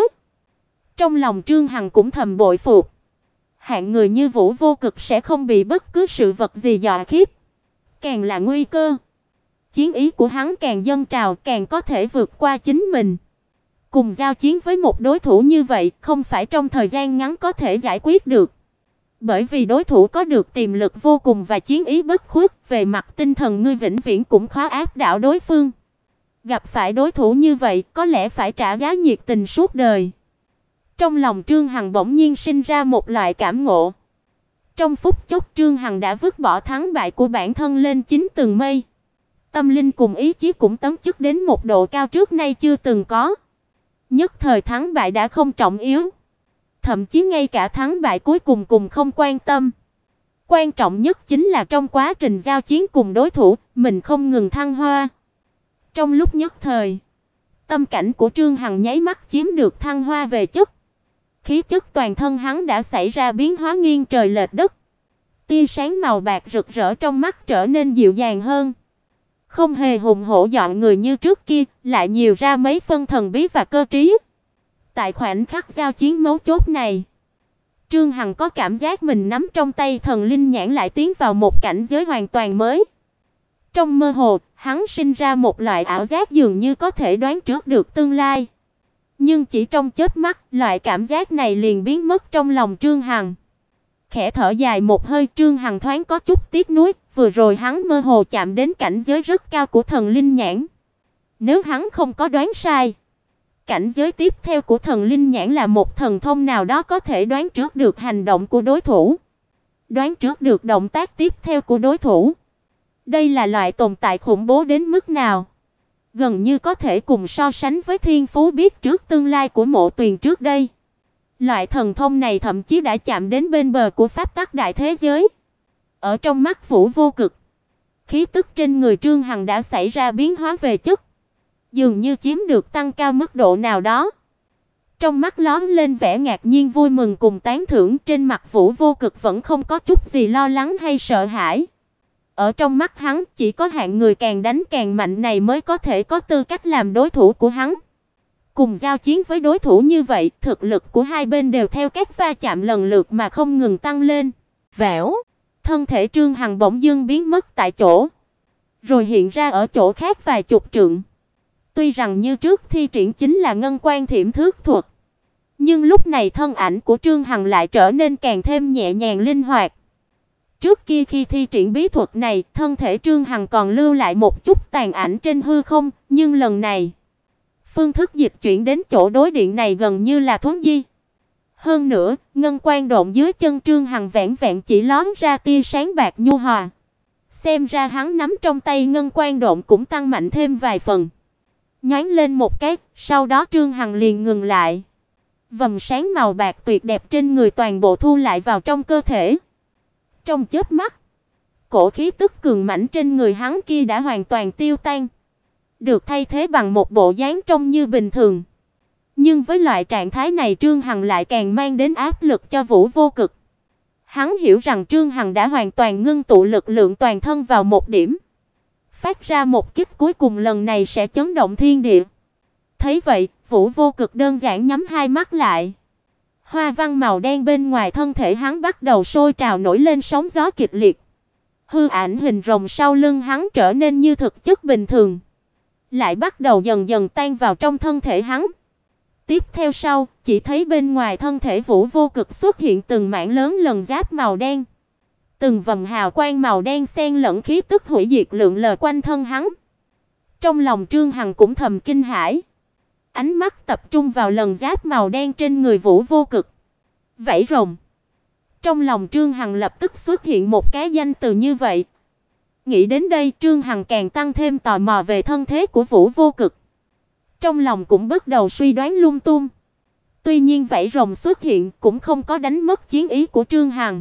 Trong lòng Trương Hằng cũng thầm bội phục. Hạng người như Vũ Vô Cực sẽ không bị bất cứ sự vật gì dọa khiếp. Càng là nguy cơ, chiến ý của hắn càng dâng trào, càng có thể vượt qua chính mình. Cùng giao chiến với một đối thủ như vậy, không phải trong thời gian ngắn có thể giải quyết được. Bởi vì đối thủ có được tiềm lực vô cùng và chiến ý bất khuất, về mặt tinh thần ngươi vĩnh viễn cũng khó áp đảo đối phương. Gặp phải đối thủ như vậy, có lẽ phải trả giá nhiệt tình suốt đời. Trong lòng Trương Hằng bỗng nhiên sinh ra một loại cảm ngộ. Trong phút chốc Trương Hằng đã vứt bỏ thắng bại của bản thân lên 9 tầng mây. Tâm linh cùng ý chí cũng tấn chức đến một độ cao trước nay chưa từng có. Nhất thời thắng bại đã không trọng yếu. Thậm chí ngay cả thắng bại cuối cùng không quan tâm. Quan trọng nhất chính là trong quá trình giao chiến cùng đối thủ, mình không ngừng thăng hoa. Trong lúc nhất thời, tâm cảnh của Trương Hằng nháy mắt chiếm được thăng hoa về chất. Khí chất toàn thân hắn đã xảy ra biến hóa nghiêng trời lệch đất. Tia sáng màu bạc rực rỡ trong mắt trở nên dịu dàng hơn. Không hề hùng hổ dọa người như trước kia, lại nhiều ra mấy phân thần bí và cơ trí. Tại khoảnh khắc giao chiến mấu chốt này, Trương Hằng có cảm giác mình nắm trong tay thần linh nhãn lại tiến vào một cảnh giới hoàn toàn mới. Trong mơ hồ, hắn sinh ra một loại ảo giác dường như có thể đoán trước được tương lai. Nhưng chỉ trong chớp mắt, loại cảm giác này liền biến mất trong lòng Trương Hằng. Khẽ thở dài một hơi, Trương Hằng thoáng có chút tiếc nuối, vừa rồi hắn mơ hồ chạm đến cảnh giới rất cao của thần linh nhãn. Nếu hắn không có đoán sai, cảnh giới tiếp theo của thần linh nhãn là một thần thông nào đó có thể đoán trước được hành động của đối thủ, đoán trước được động tác tiếp theo của đối thủ. Đây là loại tồn tại khủng bố đến mức nào? Gần như có thể cùng so sánh với thiên phú biết trước tương lai của Mộ Tuyền trước đây. Loại thần thông này thậm chí đã chạm đến bên bờ của pháp tắc đại thế giới. Ở trong mắt Vũ Vô Cực, khí tức trên người Trương Hằng đã xảy ra biến hóa về chất, dường như chiếm được tăng cao mức độ nào đó. Trong mắt lóe lên vẻ ngạc nhiên vui mừng cùng tán thưởng, trên mặt Vũ Vô Cực vẫn không có chút gì lo lắng hay sợ hãi. Ở trong mắt hắn, chỉ có hạng người càng đánh càng mạnh này mới có thể có tư cách làm đối thủ của hắn. Cùng giao chiến với đối thủ như vậy, thực lực của hai bên đều theo các va chạm lần lượt mà không ngừng tăng lên. Vẻo, thân thể Trương Hằng bỗng dưng biến mất tại chỗ, rồi hiện ra ở chỗ khác vài chục trượng. Tuy rằng như trước thi triển chính là ngân quan thiểm thước thuật, nhưng lúc này thân ảnh của Trương Hằng lại trở nên càng thêm nhẹ nhàng linh hoạt. Trước kia khi thi triển bí thuật này, thân thể Trương Hằng còn lưu lại một chút tàn ảnh trên hư không, nhưng lần này, phương thức dịch chuyển đến chỗ đối điện này gần như là thuấn di. Hơn nữa, ngân quan độn dưới chân Trương Hằng vẹn vẹn chỉ lóe ra tia sáng bạc nhu hòa. Xem ra hắn nắm trong tay ngân quan độn cũng tăng mạnh thêm vài phần. Nhoáng lên một cái, sau đó Trương Hằng liền ngừng lại. Vầng sáng màu bạc tuyệt đẹp trên người toàn bộ thu lại vào trong cơ thể. Trong chớp mắt, cổ khí tức cường mãnh trên người hắn kia đã hoàn toàn tiêu tan, được thay thế bằng một bộ dáng trông như bình thường. Nhưng với loại trạng thái này, Trương Hằng lại càng mang đến áp lực cho Vũ Vô Cực. Hắn hiểu rằng Trương Hằng đã hoàn toàn ngưng tụ lực lượng toàn thân vào một điểm, phát ra một kích cuối cùng lần này sẽ chấn động thiên địa. Thấy vậy, Vũ Vô Cực đơn giản nhắm hai mắt lại. Hoa văn màu đen bên ngoài thân thể hắn bắt đầu sôi trào nổi lên sóng gió kịch liệt. Hư ảnh hình rồng sau lưng hắn trở nên như thực chất bình thường, lại bắt đầu dần dần tan vào trong thân thể hắn. Tiếp theo sau, chỉ thấy bên ngoài thân thể Vũ Vô Cực xuất hiện từng mảng lớn lần giáp màu đen. Từng vầng hào quang màu đen xen lẫn khí tức hủy diệt lượn lờ quanh thân hắn. Trong lòng Trương Hằng cũng thầm kinh hãi. Ánh mắt tập trung vào lần giáp màu đen trên người Vũ Vô Cực. Vảy rồng. Trong lòng Trương Hằng lập tức xuất hiện một cái danh từ như vậy. Nghĩ đến đây, Trương Hằng càng tăng thêm tò mò về thân thế của Vũ Vô Cực. Trong lòng cũng bắt đầu suy đoán lung tung. Tuy nhiên vảy rồng xuất hiện cũng không có đánh mất chiến ý của Trương Hằng.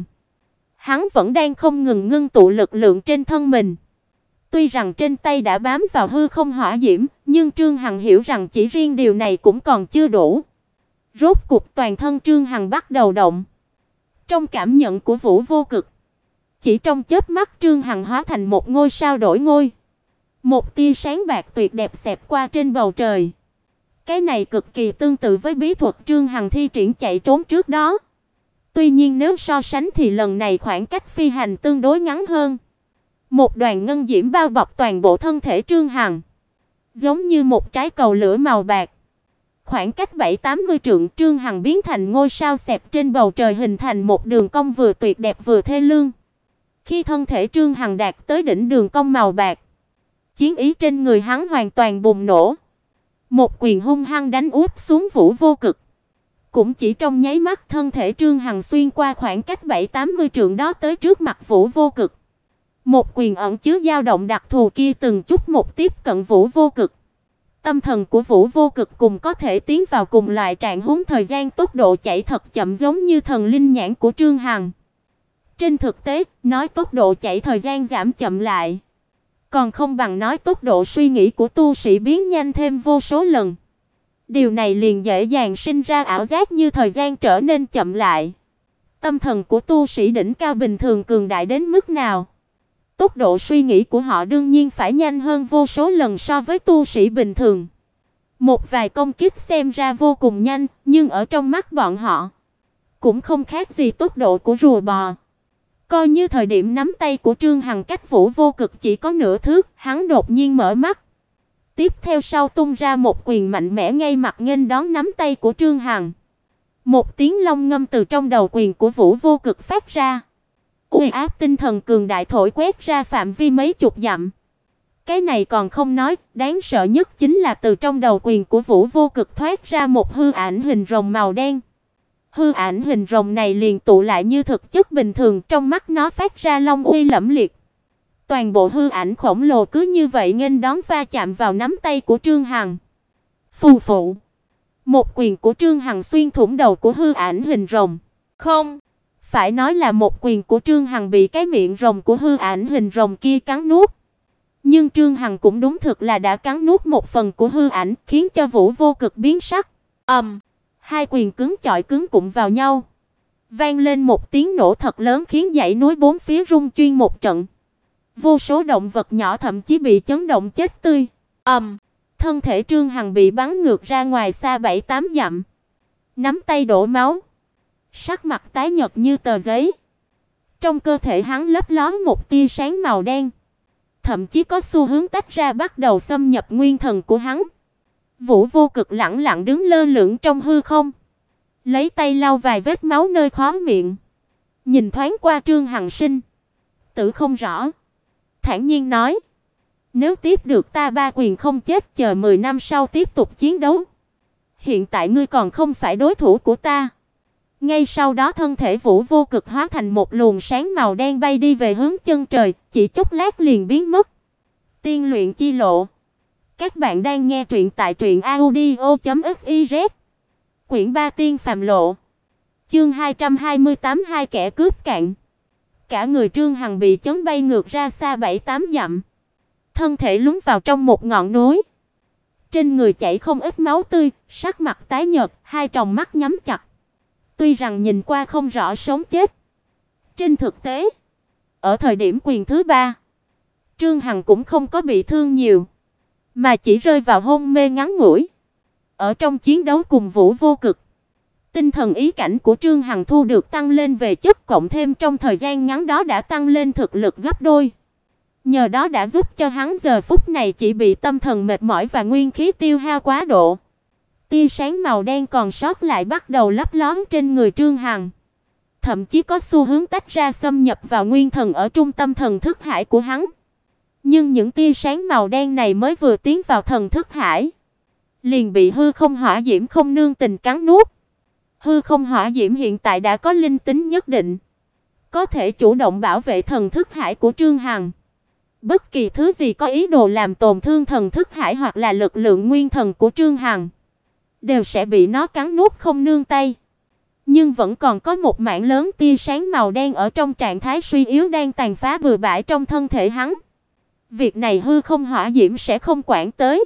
Hắn vẫn đang không ngừng ngưng tụ lực lượng trên thân mình. Tuy rằng trên tay đã bám vào hư không hỏa diễm, nhưng Trương Hằng hiểu rằng chỉ riêng điều này cũng còn chưa đủ. Rốt cục toàn thân Trương Hằng bắt đầu động. Trong cảm nhận của Vũ Vô Cực, chỉ trong chớp mắt Trương Hằng hóa thành một ngôi sao đổi ngôi. Một tia sáng bạc tuyệt đẹp xẹt qua trên bầu trời. Cái này cực kỳ tương tự với bí thuật Trương Hằng thi triển chạy trốn trước đó. Tuy nhiên nếu so sánh thì lần này khoảng cách phi hành tương đối ngắn hơn. Một đoàn ngân diễm bao bọc toàn bộ thân thể Trương Hằng, giống như một trái cầu lửa màu bạc. Khoảng cách 70-80 trượng, Trương Hằng biến thành ngôi sao xẹt trên bầu trời, hình thành một đường cong vừa tuyệt đẹp vừa thê lương. Khi thân thể Trương Hằng đạt tới đỉnh đường cong màu bạc, chiến ý trên người hắn hoàn toàn bùng nổ. Một quyền hung hăng đánh úp xuống Vũ Vô Cực. Cũng chỉ trong nháy mắt, thân thể Trương Hằng xuyên qua khoảng cách 70-80 trượng đó tới trước mặt Vũ Vô Cực. Một quyền ẩn chứa dao động đặc thù kia từng chút một tiếp cận Vũ Vô Cực. Tâm thần của Vũ Vô Cực cùng có thể tiến vào cùng loại trạng huống thời gian tốc độ chạy thật chậm giống như thần linh nhãn của Trương Hằng. Trên thực tế, nói tốc độ chạy thời gian giảm chậm lại, còn không bằng nói tốc độ suy nghĩ của tu sĩ biến nhanh thêm vô số lần. Điều này liền dễ dàng sinh ra ảo giác như thời gian trở nên chậm lại. Tâm thần của tu sĩ đỉnh cao bình thường cường đại đến mức nào, tốc độ suy nghĩ của họ đương nhiên phải nhanh hơn vô số lần so với tu sĩ bình thường. Một vài công kích xem ra vô cùng nhanh, nhưng ở trong mắt bọn họ cũng không khác gì tốc độ của rùa bò. Coi như thời điểm nắm tay của Trương Hằng cách Vũ Vô Cực chỉ có nửa thước, hắn đột nhiên mở mắt. Tiếp theo sau tung ra một quyền mạnh mẽ ngay mặt nghênh đón nắm tay của Trương Hằng. Một tiếng long ngâm từ trong đầu quyền của Vũ Vô Cực phát ra. Uy áp tinh thần cường đại thổi quét ra phạm vi mấy chục dặm. Cái này còn không nói, đáng sợ nhất chính là từ trong đầu quyền của Vũ Vô Cực thoát ra một hư ảnh hình rồng màu đen. Hư ảnh hình rồng này liền tụ lại như thực chất bình thường, trong mắt nó phát ra long uy lẫm liệt. Toàn bộ hư ảnh khổng lồ cứ như vậy nghênh đón va chạm vào nắm tay của Trương Hằng. Phù phụ. Một quyền của Trương Hằng xuyên thủng đầu của hư ảnh hình rồng. Không, phải nói là một quyền của Trương Hằng bị cái miệng rồng của hư ảnh hình rồng kia cắn nuốt. Nhưng Trương Hằng cũng đúng thực là đã cắn nuốt một phần của hư ảnh, khiến cho Vũ Vô Cực biến sắc. Hai quyền cứng chọi cứng cụm vào nhau, vang lên một tiếng nổ thật lớn khiến dãy núi bốn phía rung chuyên một trận. Vô số động vật nhỏ thậm chí bị chấn động chết tươi. Thân thể Trương Hằng bị bắn ngược ra ngoài xa 7-8 dặm. Nắm tay đổ máu, sắc mặt tái nhợt như tờ giấy. Trong cơ thể hắn lấp ló một tia sáng màu đen, thậm chí có xu hướng tách ra bắt đầu xâm nhập nguyên thần của hắn. Vũ Vô Cực lẳng lặng đứng lơ lửng trong hư không, lấy tay lau vài vết máu nơi khóe miệng, nhìn thoáng qua Trương Hằng Sinh, tử không rõ, thản nhiên nói: "Nếu tiếp được ta ba quyền không chết, chờ 10 năm sau tiếp tục chiến đấu. Hiện tại ngươi còn không phải đối thủ của ta." Ngay sau đó thân thể Vũ Vô Cực hóa thành một luồng sáng màu đen bay đi về hướng chân trời, chỉ chốc lát liền biến mất. Tiên luyện chi lộ. Các bạn đang nghe truyện tại truyệnaudio.fiz. Quyển 3 Tiên phàm lộ. Chương 228, hai kẻ cướp cạn. Cả người Trương Hằng bị chấn bay ngược ra xa 7-8 dặm. Thân thể lún vào trong một ngọn núi. Trên người chảy không ít máu tươi, sắc mặt tái nhợt, hai tròng mắt nhắm chặt. Tuy rằng nhìn qua không rõ sống chết, trên thực tế, ở thời điểm quyền thứ 3, Trương Hằng cũng không có bị thương nhiều, mà chỉ rơi vào hôn mê ngắn ngủi. Ở trong chiến đấu cùng Vũ Vô Cực, tinh thần ý cảnh của Trương Hằng thu được tăng lên về chất, cộng thêm trong thời gian ngắn đó đã tăng lên thực lực gấp đôi. Nhờ đó đã giúp cho hắn giờ phút này chỉ bị tâm thần mệt mỏi và nguyên khí tiêu hao quá độ. Tia sáng màu đen còn sót lại bắt đầu lấp lóm trên người Trương Hằng, thậm chí có xu hướng tách ra xâm nhập vào nguyên thần ở trung tâm thần thức hải của hắn. Nhưng những tia sáng màu đen này mới vừa tiến vào thần thức hải, liền bị hư không hỏa diễm không nương tình cắn nuốt. Hư không hỏa diễm hiện tại đã có linh tính nhất định, có thể chủ động bảo vệ thần thức hải của Trương Hằng. Bất kỳ thứ gì có ý đồ làm tổn thương thần thức hải hoặc là lực lượng nguyên thần của Trương Hằng đều sẽ bị nó cắn nuốt không nương tay. Nhưng vẫn còn có một mảng lớn tia sáng màu đen ở trong trạng thái suy yếu đang tàn phá bừa bãi trong thân thể hắn. Việc này hư không hỏa diễm sẽ không quản tới.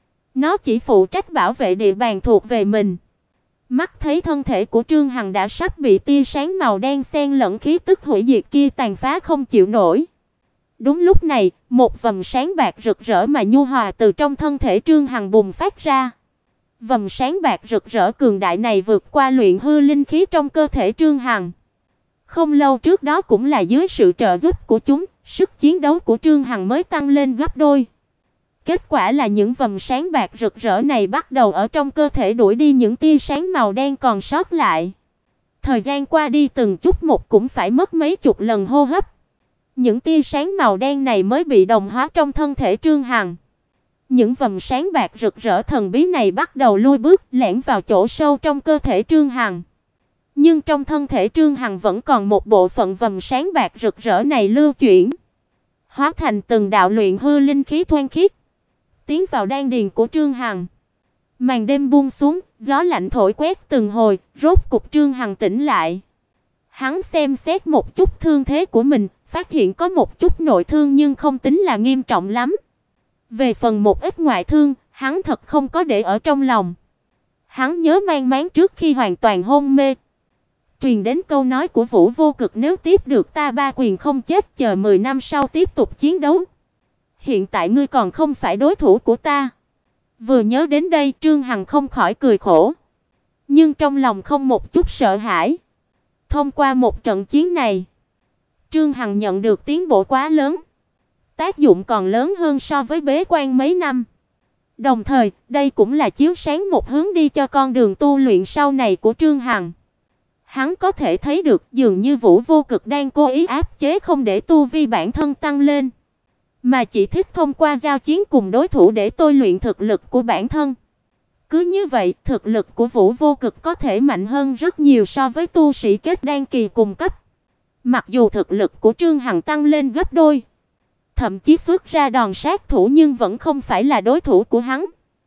Nó chỉ phụ trách bảo vệ địa bàn thuộc về mình. Mắt thấy thân thể của Trương Hằng đã sắp bị tia sáng màu đen xen lẫn khí tức hủy diệt kia tàn phá không chịu nổi. Đúng lúc này, một vầng sáng bạc rực rỡ mà nhu hòa từ trong thân thể Trương Hằng bùng phát ra. Vầng sáng bạc rực rỡ cường đại này vượt qua luyện hư linh khí trong cơ thể Trương Hằng. Không lâu trước đó cũng là dưới sự trợ giúp của chúng, sức chiến đấu của Trương Hằng mới tăng lên gấp đôi. Kết quả là những vầng sáng bạc rực rỡ này bắt đầu ở trong cơ thể đuổi đi những tia sáng màu đen còn sót lại. Thời gian qua đi từng chút một cũng phải mất mấy chục lần hô hấp. Những tia sáng màu đen này mới bị đồng hóa trong thân thể Trương Hằng. Những vầng sáng bạc rực rỡ thần bí này bắt đầu lui bước lẻn vào chỗ sâu trong cơ thể Trương Hằng. Nhưng trong thân thể Trương Hằng vẫn còn một bộ phận vầng sáng bạc rực rỡ này lưu chuyển, hóa thành từng đạo luyện hư linh khí thoăn khiết, tiến vào đan điền của Trương Hằng. Màn đêm buông xuống, gió lạnh thổi quét từng hồi, rốt cục Trương Hằng tỉnh lại. Hắn xem xét một chút thương thế của mình, phát hiện có một chút nội thương nhưng không tính là nghiêm trọng lắm. Về phần một ít ngoại thương, hắn thật không có để ở trong lòng. Hắn nhớ mang máng trước khi hoàn toàn hôn mê, truyền đến câu nói của Vũ Vô Cực: "Nếu tiếp được ta ba quyền không chết, chờ 10 năm sau tiếp tục chiến đấu. Hiện tại ngươi còn không phải đối thủ của ta." Vừa nhớ đến đây, Trương Hằng không khỏi cười khổ, nhưng trong lòng không một chút sợ hãi. Thông qua một trận chiến này, Trương Hằng nhận được tiến bộ quá lớn, tác dụng còn lớn hơn so với bế quan mấy năm. Đồng thời, đây cũng là chiếu sáng một hướng đi cho con đường tu luyện sau này của Trương Hằng. Hắn có thể thấy được dường như Vũ Vô Cực đang cố ý áp chế không để tu vi bản thân tăng lên, mà chỉ thích thông qua giao chiến cùng đối thủ để tôi luyện thực lực của bản thân. Cứ như vậy, thực lực của Vũ Vô Cực có thể mạnh hơn rất nhiều so với tu sĩ kết đan kỳ cùng cấp. Mặc dù thực lực của Trương Hằng tăng lên gấp đôi, thậm chí xuất ra đòn sát thủ, nhưng vẫn không phải là đối thủ của hắn.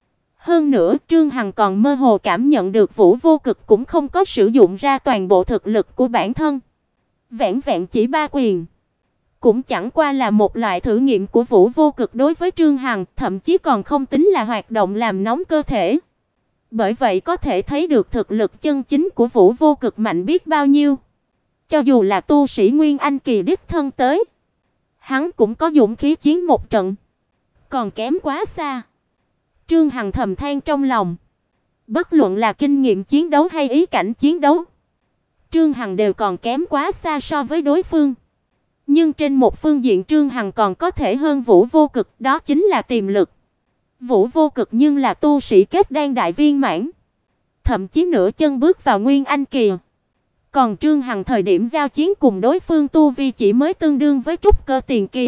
Hơn nữa, Trương Hằng còn mơ hồ cảm nhận được Vũ Vô Cực cũng không có sử dụng ra toàn bộ thực lực của bản thân. Vẹn vẹn chỉ ba quyền, cũng chẳng qua là một loại thử nghiệm của Vũ Vô Cực đối với Trương Hằng, thậm chí còn không tính là hoạt động làm nóng cơ thể. Bởi vậy có thể thấy được thực lực chân chính của Vũ Vô Cực mạnh biết bao nhiêu. Cho dù là tu sĩ Nguyên Anh kỳ đích thân tới, hắn cũng có dũng khí chiến một trận, còn kém quá xa. Trương Hằng thầm than trong lòng. Bất luận là kinh nghiệm chiến đấu hay ý cảnh chiến đấu, Trương Hằng đều còn kém quá xa so với đối phương. Nhưng trên một phương diện Trương Hằng còn có thể hơn Vũ Vô Cực, đó chính là tiềm lực. Vũ Vô Cực nhưng là tu sĩ kết đan đại viên mãn, thậm chí nửa chân bước vào Nguyên Anh kỳ. Còn Trương Hằng thời điểm giao chiến cùng đối phương tu vi chỉ mới tương đương với trúc cơ tiền kỳ.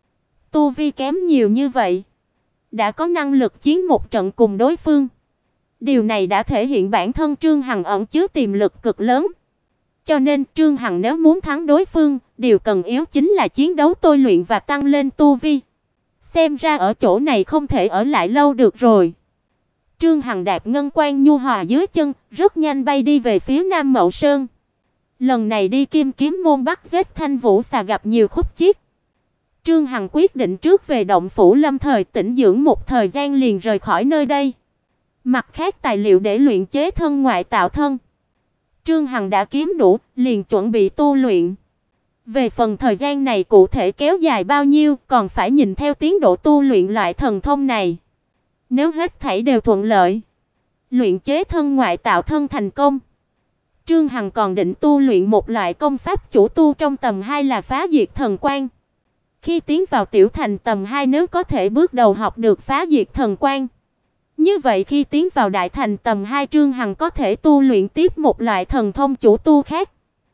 Tu vi kém nhiều như vậy, đã có năng lực chiến một trận cùng đối phương. Điều này đã thể hiện bản thân Trương Hằng ẩn chứa tiềm lực cực lớn. Cho nên Trương Hằng nếu muốn thắng đối phương, điều cần yếu chính là chiến đấu tôi luyện và tăng lên tu vi. Xem ra ở chỗ này không thể ở lại lâu được rồi. Trương Hằng đạp ngân quang nhu hòa dưới chân, rất nhanh bay đi về phía Nam Mậu Sơn. Lần này đi Kim Kiếm môn bắt giết Thanh Vũ Xà gặp nhiều khúc chiết. Trương Hằng quyết định trước về động phủ lâm thời tĩnh dưỡng một thời gian liền rời khỏi nơi đây. Mặt khác tài liệu để luyện chế thân ngoại tạo thân, Trương Hằng đã kiếm đủ, liền chuẩn bị tu luyện. Về phần thời gian này cụ thể kéo dài bao nhiêu, còn phải nhìn theo tiến độ tu luyện loại thần thông này. Nếu hết thảy đều thuận lợi, luyện chế thân ngoại tạo thân thành công, Trương Hằng còn định tu luyện một loại công pháp chủ tu trong tầm 2 là phá diệt thần quan. Khi tiến vào tiểu thành tầm 2 nếu có thể bước đầu học được phá diệt thần quan, như vậy khi tiến vào đại thành tầm 2 Trương Hằng có thể tu luyện tiếp một loại thần thông chủ tu khác,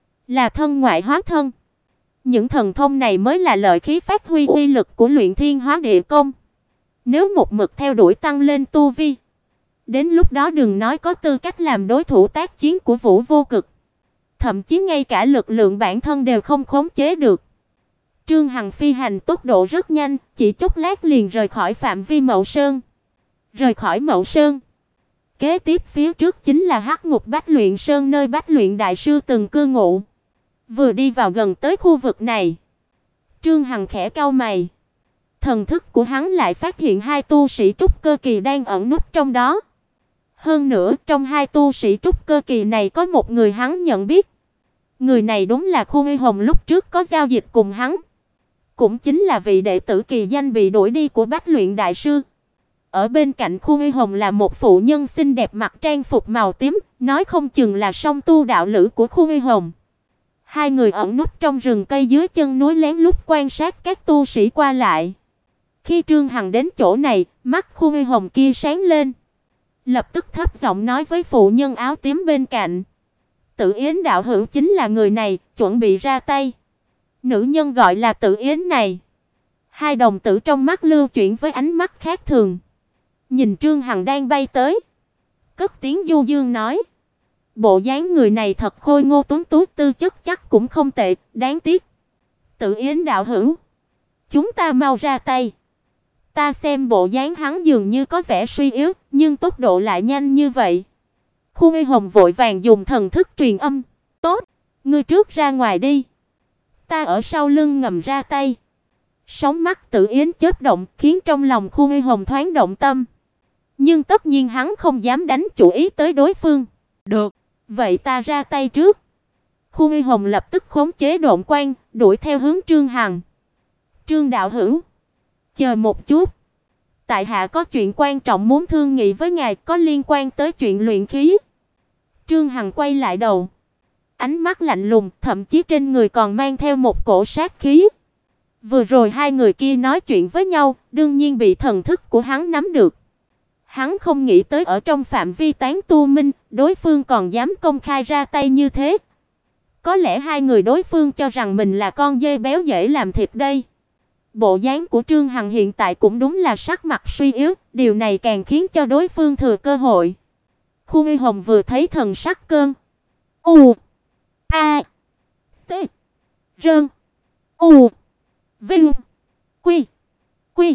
là thân ngoại hóa thân. Những thần thông này mới là lợi khí phát huy uy lực của luyện thiên hóa địa công. Nếu một mực theo đuổi tăng lên tu vi, đến lúc đó đừng nói có tư cách làm đối thủ tác chiến của Vũ Vô Cực, thậm chí ngay cả lực lượng bản thân đều không khống chế được. Trương Hằng phi hành tốc độ rất nhanh, chỉ chốc lát liền rời khỏi phạm vi Mậu Sơn. Rời khỏi Mậu Sơn, kế tiếp phía trước chính là Hắc Ngục Bách Luyện Sơn nơi Bách Luyện đại sư từng cư ngụ. Vừa đi vào gần tới khu vực này, Trương Hằng khẽ cau mày. Thần thức của hắn lại phát hiện hai tu sĩ trúc cơ kỳ đang ẩn núp trong đó. Hơn nữa, trong hai tu sĩ trúc cơ kỳ này có một người hắn nhận biết. Người này đúng là Khu Nghi Hồng lúc trước có giao dịch cùng hắn, cũng chính là vị đệ tử kỳ danh bị đuổi đi của Bách Luyện đại sư. Ở bên cạnh Khu Nghi Hồng là một phụ nhân xinh đẹp mặc trang phục màu tím, nói không chừng là song tu đạo lữ của Khu Nghi Hồng. Hai người ẩn núp trong rừng cây dưới chân núi lén lút quan sát các tu sĩ qua lại. Khi Trương Hằng đến chỗ này, mắt Khu Nghi Hồng kia sáng lên, lập tức thấp giọng nói với phụ nhân áo tím bên cạnh: "Tự Yến đạo hữu chính là người này, chuẩn bị ra tay." Nữ nhân gọi là Tự Yến này, hai đồng tử trong mắt lưu chuyển với ánh mắt khác thường, nhìn Trương Hằng đang bay tới, cất tiếng du dương nói: "Bộ dáng người này thật khôi ngô tuấn tú, tư chất chắc cũng không tệ, đáng tiếc. Tự Yến đạo hữu, chúng ta mau ra tay." Ta xem bộ dáng hắn dường như có vẻ suy yếu, nhưng tốc độ lại nhanh như vậy. Khu Nghi Hồng vội vàng dùng thần thức truyền âm: "Tốt, ngươi trước ra ngoài đi, ta ở sau lưng ngầm ra tay." Sóng mắt Tự Yến chớp động, khiến trong lòng Khu Nghi Hồng thoáng động tâm. Nhưng tất nhiên hắn không dám đánh chủ ý tới đối phương. "Được, vậy ta ra tay trước." Khu Nghi Hồng lập tức khống chế độn quang, đuổi theo hướng Trương Hằng. "Trương đạo hữu, chờ một chút. Tại hạ có chuyện quan trọng muốn thương nghị với ngài, có liên quan tới chuyện luyện khí." Trương Hằng quay lại đầu, ánh mắt lạnh lùng, thậm chí trên người còn mang theo một cổ sát khí. Vừa rồi hai người kia nói chuyện với nhau, đương nhiên bị thần thức của hắn nắm được. Hắn không nghĩ tới ở trong phạm vi tán tu minh, đối phương còn dám công khai ra tay như thế. Có lẽ hai người đối phương cho rằng mình là con dê béo dễ làm thịt đây. Bộ dáng của Trương Hằng hiện tại cũng đúng là sắc mặt suy yếu, điều này càng khiến cho đối phương thừa cơ hội. Khu Nghi Hồng vừa thấy thần sắc cơn U A T Rơn U Vinh Quy Quy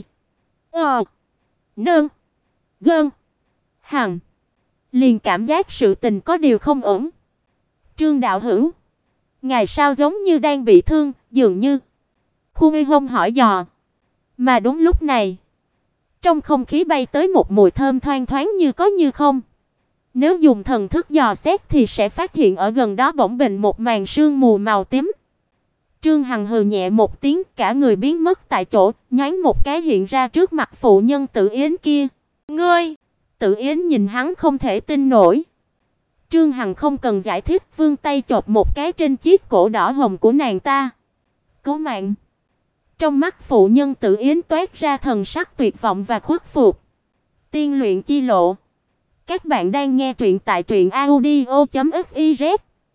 Nơn Gơn Hằng, liền cảm giác sự tình có điều không ổn. "Trương đạo hữu, ngài sao giống như đang bị thương, dường như..." Khu Nghi Hồng hỏi dò. Mà đúng lúc này, trong không khí bay tới một mùi thơm thoang thoáng như có như không. Nếu dùng thần thức dò xét thì sẽ phát hiện ở gần đó bỗng bềnh một màn sương mù màu tím. Trương Hằng hừ nhẹ một tiếng, cả người biến mất tại chỗ, nhoáng một cái hiện ra trước mặt phụ nhân Tự Yến kia. "Ngươi?" Tự Yến nhìn hắn không thể tin nổi. Trương Hằng không cần giải thích, vươn tay chộp một cái trên chiếc cổ đỏ hồng của nàng ta. "Cứu mạng!" Trong mắt phụ nhân Tự Yến toát ra thần sắc tuyệt vọng và khuất phục. Tiên luyện chi lộ. Các bạn đang nghe truyện tại truyện audio.fiz.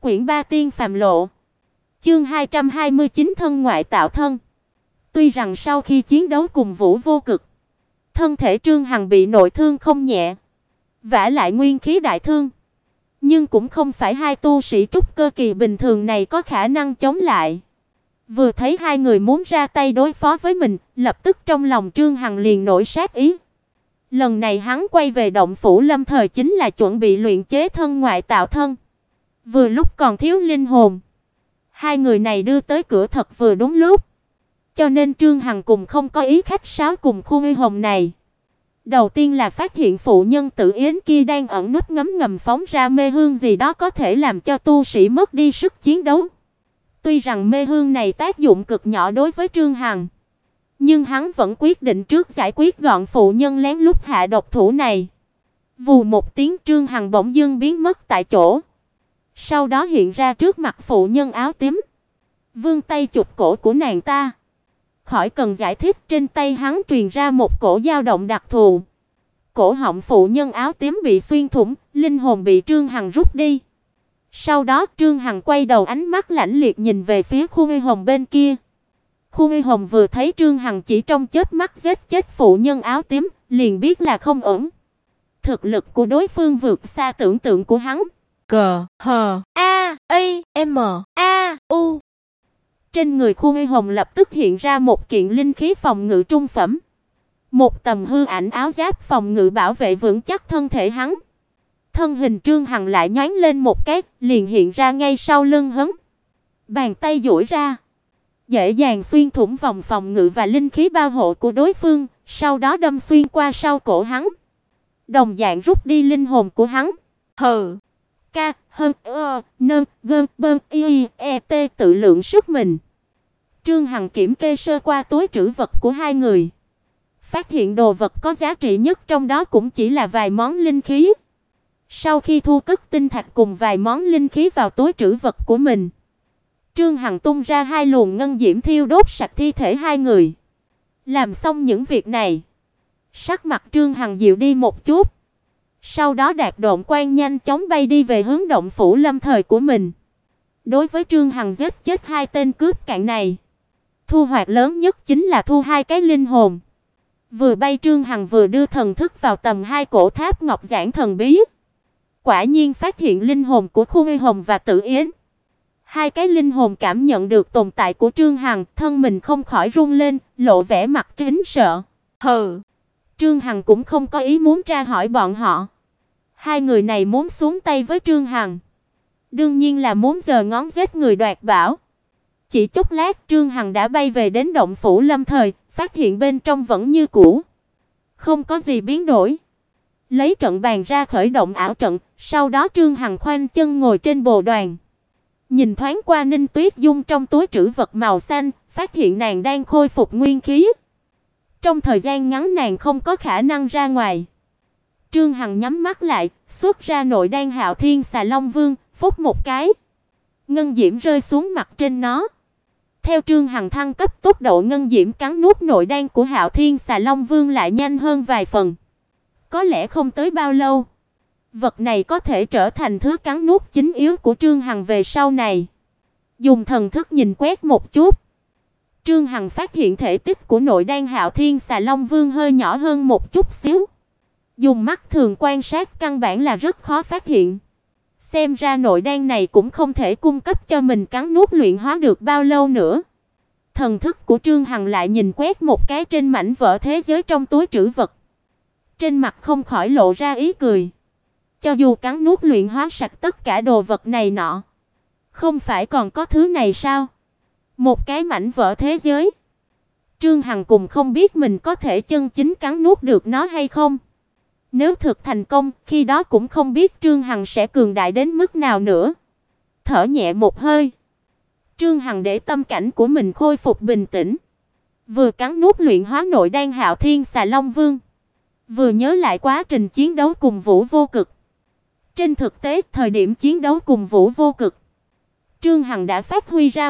quyển 3 Tiên phàm lộ. Chương 229 thân ngoại tạo thân. Tuy rằng sau khi chiến đấu cùng Vũ Vô Cực, thân thể Trương Hằng bị nội thương không nhẹ, vả lại nguyên khí đại thương, nhưng cũng không phải hai tu sĩ trúc cơ kỳ bình thường này có khả năng chống lại. Vừa thấy hai người muốn ra tay đối phó với mình, lập tức trong lòng Trương Hằng liền nổi sát ý. Lần này hắn quay về động phủ lâm thời chính là chuẩn bị luyện chế thân ngoại tạo thân. Vừa lúc còn thiếu linh hồn, hai người này đưa tới cửa thật vừa đúng lúc. Cho nên Trương Hằng cùng không có ý khách sáo cùng Khu Uy Hồng này. Đầu tiên là phát hiện phụ nhân Tử Yến kia đang ẩn núp ngấm ngầm phóng ra mê hương gì đó có thể làm cho tu sĩ mất đi sức chiến đấu. Tuy rằng mê hương này tác dụng cực nhỏ đối với Trương Hằng, nhưng hắn vẫn quyết định trước giải quyết gọn phụ nhân lén lút hạ độc thủ này. Vù một tiếng, Trương Hằng bỗng dưng biến mất tại chỗ. Sau đó hiện ra trước mặt phụ nhân áo tím, vươn tay chụp cổ của nàng ta. Khỏi cần giải thích, trên tay hắn truyền ra một cổ dao động đặc thù. Cổ họng phụ nhân áo tím bị xuyên thủng, linh hồn bị Trương Hằng rút đi. Sau đó Trương Hằng quay đầu, ánh mắt lãnh liệt nhìn về phía Khu Uy Hồng bên kia. Khu Uy Hồng vừa thấy Trương Hằng chỉ trong chớp mắt giết chết phụ nhân áo tím, liền biết là không ổn. Thực lực của đối phương vượt xa tưởng tượng của hắn. C-H-A-I-M-A-U. Trên người Khu Uy Hồng lập tức hiện ra một kiện linh khí phòng ngự trung phẩm. Một tầm hư ảnh áo giáp phòng ngự bảo vệ vững chắc thân thể hắn. Thân hình Trương Hằng lại nhoáng lên một cái, liền hiện ra ngay sau lưng hắn. Bàn tay duỗi ra, dễ dàng xuyên thủng vòng phòng ngự và linh khí bao hộ của đối phương, sau đó đâm xuyên qua sau cổ hắn, đồng dạng rút đi linh hồn của hắn. Hừ. Ca, hơn, nơn, gơn, bơn, y, e, t tự lượng sức mình. Trương Hằng kiểm kê sơ qua túi trữ vật của hai người, phát hiện đồ vật có giá trị nhất trong đó cũng chỉ là vài món linh khí. Sau khi thu cất tinh thạch cùng vài món linh khí vào túi trữ vật của mình, Trương Hằng tung ra hai luồng ngân diễm thiêu đốt sạch thi thể hai người. Làm xong những việc này, sắc mặt Trương Hằng dịu đi một chút. Sau đó đạp độn quang nhanh chóng bay đi về hướng động phủ lâm thời của mình. Đối với Trương Hằng giết chết hai tên cướp cạn này, thu hoạch lớn nhất chính là thu hai cái linh hồn. Vừa bay Trương Hằng vừa đưa thần thức vào tầm hai cổ tháp ngọc giản thần bí. Quả nhiên phát hiện linh hồn của Khu Uy Hồng và Tử Yến. Hai cái linh hồn cảm nhận được tồn tại của Trương Hằng, thân mình không khỏi run lên, lộ vẻ mặt kính sợ. Hừ. Trương Hằng cũng không có ý muốn tra hỏi bọn họ. Hai người này muốn xuống tay với Trương Hằng, đương nhiên là muốn giơ ngón giết người đoạt bảo. Chỉ chốc lát Trương Hằng đã bay về đến động phủ lâm thời, phát hiện bên trong vẫn như cũ, không có gì biến đổi. Lấy trận bàn ra khởi động ảo trận, sau đó Trương Hằng khoanh chân ngồi trên bồ đoàn. Nhìn thoáng qua Ninh Tuyết Dung trong túi trữ vật màu xanh, phát hiện nàng đang khôi phục nguyên khí. Trong thời gian ngắn nàng không có khả năng ra ngoài. Trương Hằng nhắm mắt lại, xuất ra nội đan Hạo Thiên Xà Long Vương, phút một cái, ngân diễm rơi xuống mặt trên nó. Theo Trương Hằng thăng cấp, tốc độ ngân diễm cắn nuốt nội đan của Hạo Thiên Xà Long Vương lại nhanh hơn vài phần. Có lẽ không tới bao lâu, vật này có thể trở thành thứ cắn nuốt chính yếu của Trương Hằng về sau này. Dùng thần thức nhìn quét một chút, Trương Hằng phát hiện thể tích của nội đan Hạo Thiên Xà Long Vương hơi nhỏ hơn một chút xíu. Dùng mắt thường quan sát căn bản là rất khó phát hiện. Xem ra nội đan này cũng không thể cung cấp cho mình cắn nuốt luyện hóa được bao lâu nữa. Thần thức của Trương Hằng lại nhìn quét một cái trên mảnh vỡ thế giới trong túi trữ vật. Trên mặt không khỏi lộ ra ý cười. Cho dù cắn nuốt luyện hóa sạch tất cả đồ vật này nọ, không phải còn có thứ này sao? Một cái mảnh vỡ thế giới. Trương Hằng cùng không biết mình có thể chân chính cắn nuốt được nó hay không. Nếu thực thành công, khi đó cũng không biết Trương Hằng sẽ cường đại đến mức nào nữa. Thở nhẹ một hơi, Trương Hằng để tâm cảnh của mình khôi phục bình tĩnh, vừa cắn nuốt luyện hóa nội đan Hạo Thiên Xà Long Vương, vừa nhớ lại quá trình chiến đấu cùng Vũ Vô Cực. Trên thực tế, thời điểm chiến đấu cùng Vũ Vô Cực, Trương Hằng đã phát huy ra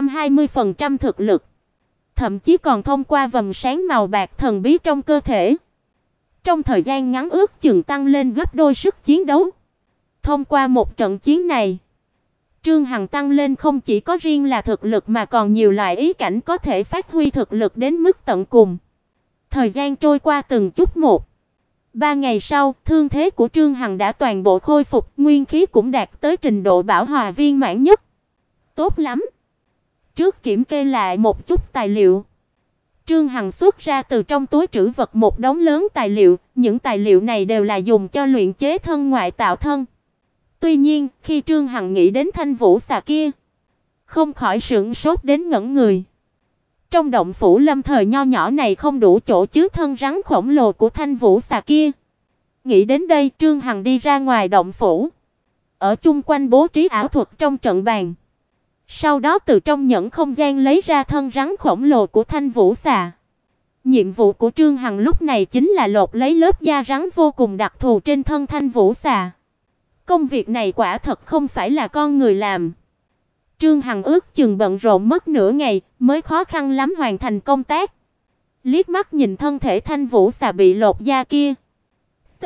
120% thực lực, thậm chí còn thông qua vầng sáng màu bạc thần bí trong cơ thể. Trong thời gian ngắn ước chừng tăng lên gấp đôi sức chiến đấu. Thông qua một trận chiến này, Trương Hằng tăng lên không chỉ có riêng là thực lực mà còn nhiều loại ý cảnh có thể phát huy thực lực đến mức tận cùng. Thời gian trôi qua từng chút một. 3 ngày sau, thương thế của Trương Hằng đã toàn bộ khôi phục, nguyên khí cũng đạt tới trình độ bảo hòa viên mãn nhất. Tốt lắm. Trước kiểm kê lại một chút tài liệu, Trương Hằng xuất ra từ trong túi trữ vật một đống lớn tài liệu, những tài liệu này đều là dùng cho luyện chế thân ngoại tạo thân. Tuy nhiên, khi Trương Hằng nghĩ đến thanh vũ xà kia, không khỏi sửng sốt đến ngẩn người. Trong động phủ lâm thời nho nhỏ này không đủ chỗ chứa thân rắn khổng lồ của thanh vũ xà kia. Nghĩ đến đây, Trương Hằng đi ra ngoài động phủ, ở chung quanh bố trí ảo thuật trong trận bàn. Sau đó từ trong nhẫn không gian lấy ra thân rắn khổng lồ của thanh vũ xà. Nhiệm vụ của Trương Hằng lúc này chính là lột lấy lớp da rắn vô cùng đặc thù trên thân thanh vũ xà. Công việc này quả thật không phải là con người làm. Trương Hằng ước chừng bận rộn mất nửa ngày mới khó khăn lắm hoàn thành công tác. Liếc mắt nhìn thân thể thanh vũ xà bị lột da kia. T.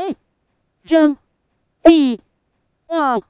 Rơn. Y. Ờ.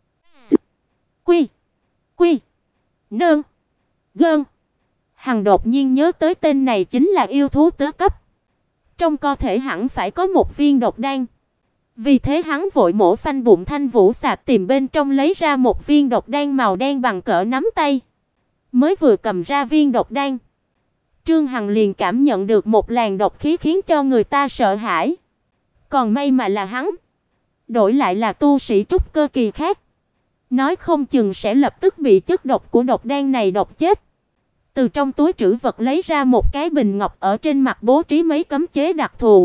S. Quy. Quy. Nơn. Gơn. Hằng đột nhiên nhớ tới tên này chính là yêu thú tứ cấp. Trong cơ thể hẳn phải có một viên độc đan. Vì thế hắn vội mổ phanh bụng thanh vũ xà, tìm bên trong lấy ra một viên độc đan màu đen bằng cỡ nắm tay. Mới vừa cầm ra viên độc đan, Trương Hằng liền cảm nhận được một làn độc khí khiến cho người ta sợ hãi. Còn may mà là hắn, đổi lại là tu sĩ trúc cơ kỳ khác, nói không chừng sẽ lập tức bị chất độc của độc đan này độc chết. Từ trong túi trữ vật lấy ra một cái bình ngọc, ở trên mặt bố trí mấy cấm chế đặc thù.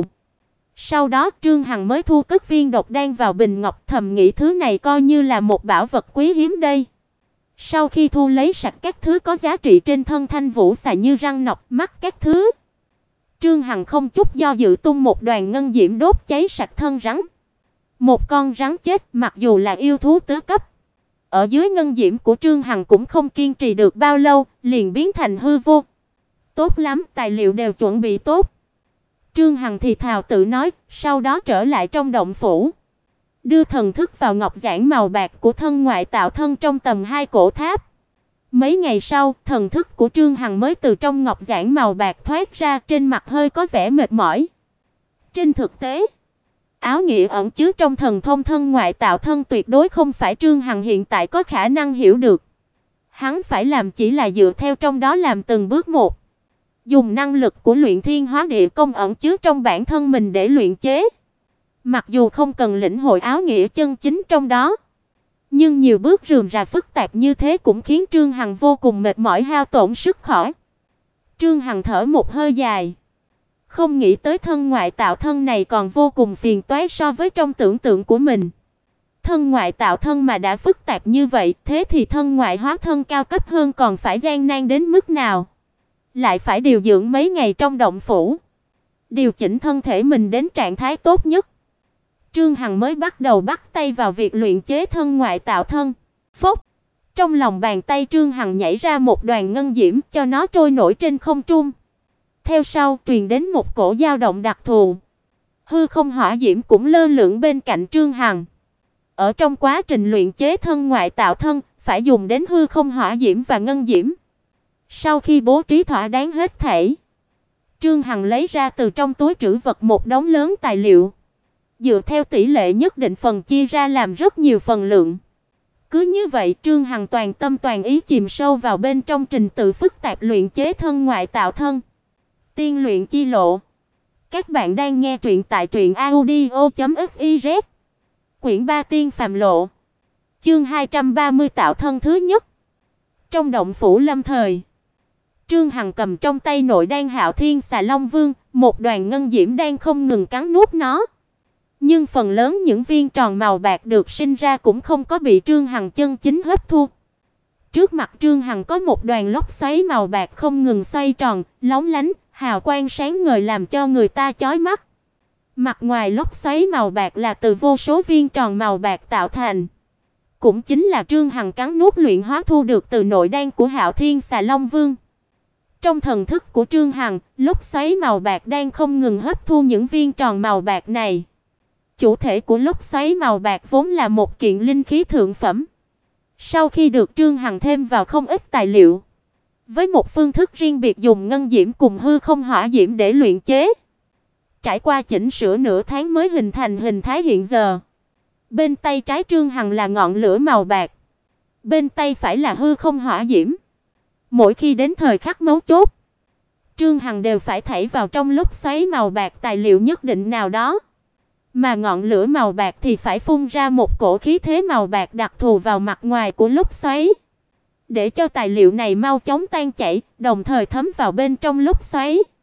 Sau đó Trương Hằng mới thu cất viên độc đan vào bình ngọc, thầm nghĩ thứ này coi như là một bảo vật quý hiếm đây. Sau khi thu lấy sạch các thứ có giá trị trên thân thanh vũ xà như răng nọc, mắt các thứ, Trương Hằng không chút do dự tung một đoàn ngân diễm đốt cháy sạch thân rắn. Một con rắn chết, mặc dù là yêu thú tứ cấp, ở dưới ngân diễm của Trương Hằng cũng không kiên trì được bao lâu, liền biến thành hư vô. Tốt lắm, tài liệu đều chuẩn bị tốt. Trương Hằng thì thào tự nói, sau đó trở lại trong động phủ, đưa thần thức vào ngọc giản màu bạc của thân ngoại tạo thân trong tầm 2 cổ tháp. Mấy ngày sau, thần thức của Trương Hằng mới từ trong ngọc giản màu bạc thoát ra, trên mặt hơi có vẻ mệt mỏi. Trên thực tế, áo nghĩa ẩn chứa trong thần thông thân ngoại tạo thân tuyệt đối không phải Trương Hằng hiện tại có khả năng hiểu được. Hắn phải làm chỉ là dựa theo trong đó làm từng bước một, dùng năng lực của luyện thiên hóa địa công ẩn chứa trong bản thân mình để luyện chế. Mặc dù không cần lĩnh hội áo nghĩa chân chính trong đó, nhưng nhiều bước rườm rà phức tạp như thế cũng khiến Trương Hằng vô cùng mệt mỏi, hao tổn sức khỏi. Trương Hằng thở một hơi dài, không nghĩ tới thân ngoại tạo thân này còn vô cùng phiền toái so với trong tưởng tượng của mình. Thân ngoại tạo thân mà đã phức tạp như vậy, thế thì thân ngoại hóa thân cao cấp hơn còn phải gian nan đến mức nào? Lại phải điều dưỡng mấy ngày trong động phủ, điều chỉnh thân thể mình đến trạng thái tốt nhất. Trương Hằng mới bắt đầu bắt tay vào việc luyện chế thân ngoại tạo thân. Phốc, trong lòng bàn tay Trương Hằng nhảy ra một đoàn ngân diễm, cho nó trôi nổi trên không trung. Theo sau truyền đến một cổ dao động đặc thù. Hư không hỏa diễm cũng lơ lửng bên cạnh Trương Hằng. Ở trong quá trình luyện chế thân ngoại tạo thân, phải dùng đến hư không hỏa diễm và ngân diễm. Sau khi bố trí thỏa đáng hết thảy, Trương Hằng lấy ra từ trong túi trữ vật một đống lớn tài liệu, dựa theo tỷ lệ nhất định phần chia ra làm rất nhiều phần lượng. Cứ như vậy, Trương Hằng toàn tâm toàn ý chìm sâu vào bên trong trình tự phức tạp luyện chế thân ngoại tạo thân. Tiên luyện chi lộ. Các bạn đang nghe truyện tại truyệnaudio.fiz. Quyển 3 Tiên phàm lộ. Chương 230 tạo thân thứ nhất. Trong động phủ lâm thời, Trương Hằng cầm trong tay nội đan Hạo Thiên Xà Long Vương, một đoàn ngân diễm đang không ngừng cắn nuốt nó. Nhưng phần lớn những viên tròn màu bạc được sinh ra cũng không có bị Trương Hằng chân chính hấp thu. Trước mặt Trương Hằng có một đoàn lốc xoáy màu bạc không ngừng xoay tròn, lóng lánh, hào quang sáng ngời làm cho người ta chói mắt. Mặt ngoài lốc xoáy màu bạc là từ vô số viên tròn màu bạc tạo thành, cũng chính là Trương Hằng cắn nuốt luyện hóa thu được từ nội đan của Hạo Thiên Xà Long Vương. Trong thần thức của Trương Hằng, lốc xoáy màu bạc đang không ngừng hấp thu những viên tròn màu bạc này. Chủ thể của lốc xoáy màu bạc vốn là một kiện linh khí thượng phẩm, Sau khi được Trương Hằng thêm vào không ít tài liệu, với một phương thức riêng biệt dùng ngân diễm cùng hư không hỏa diễm để luyện chế, trải qua chỉnh sửa nửa tháng mới hình thành hình thái hiện giờ. Bên tay trái Trương Hằng là ngọn lửa màu bạc, bên tay phải là hư không hỏa diễm. Mỗi khi đến thời khắc mấu chốt, Trương Hằng đều phải thảy vào trong lốc xoáy màu bạc tài liệu nhất định nào đó, mà ngọn lửa màu bạc thì phải phun ra một cổ khí thế màu bạc đặc thù vào mặt ngoài của lốc xoáy, để cho tài liệu này mau chóng tan chảy, đồng thời thấm vào bên trong lốc xoáy.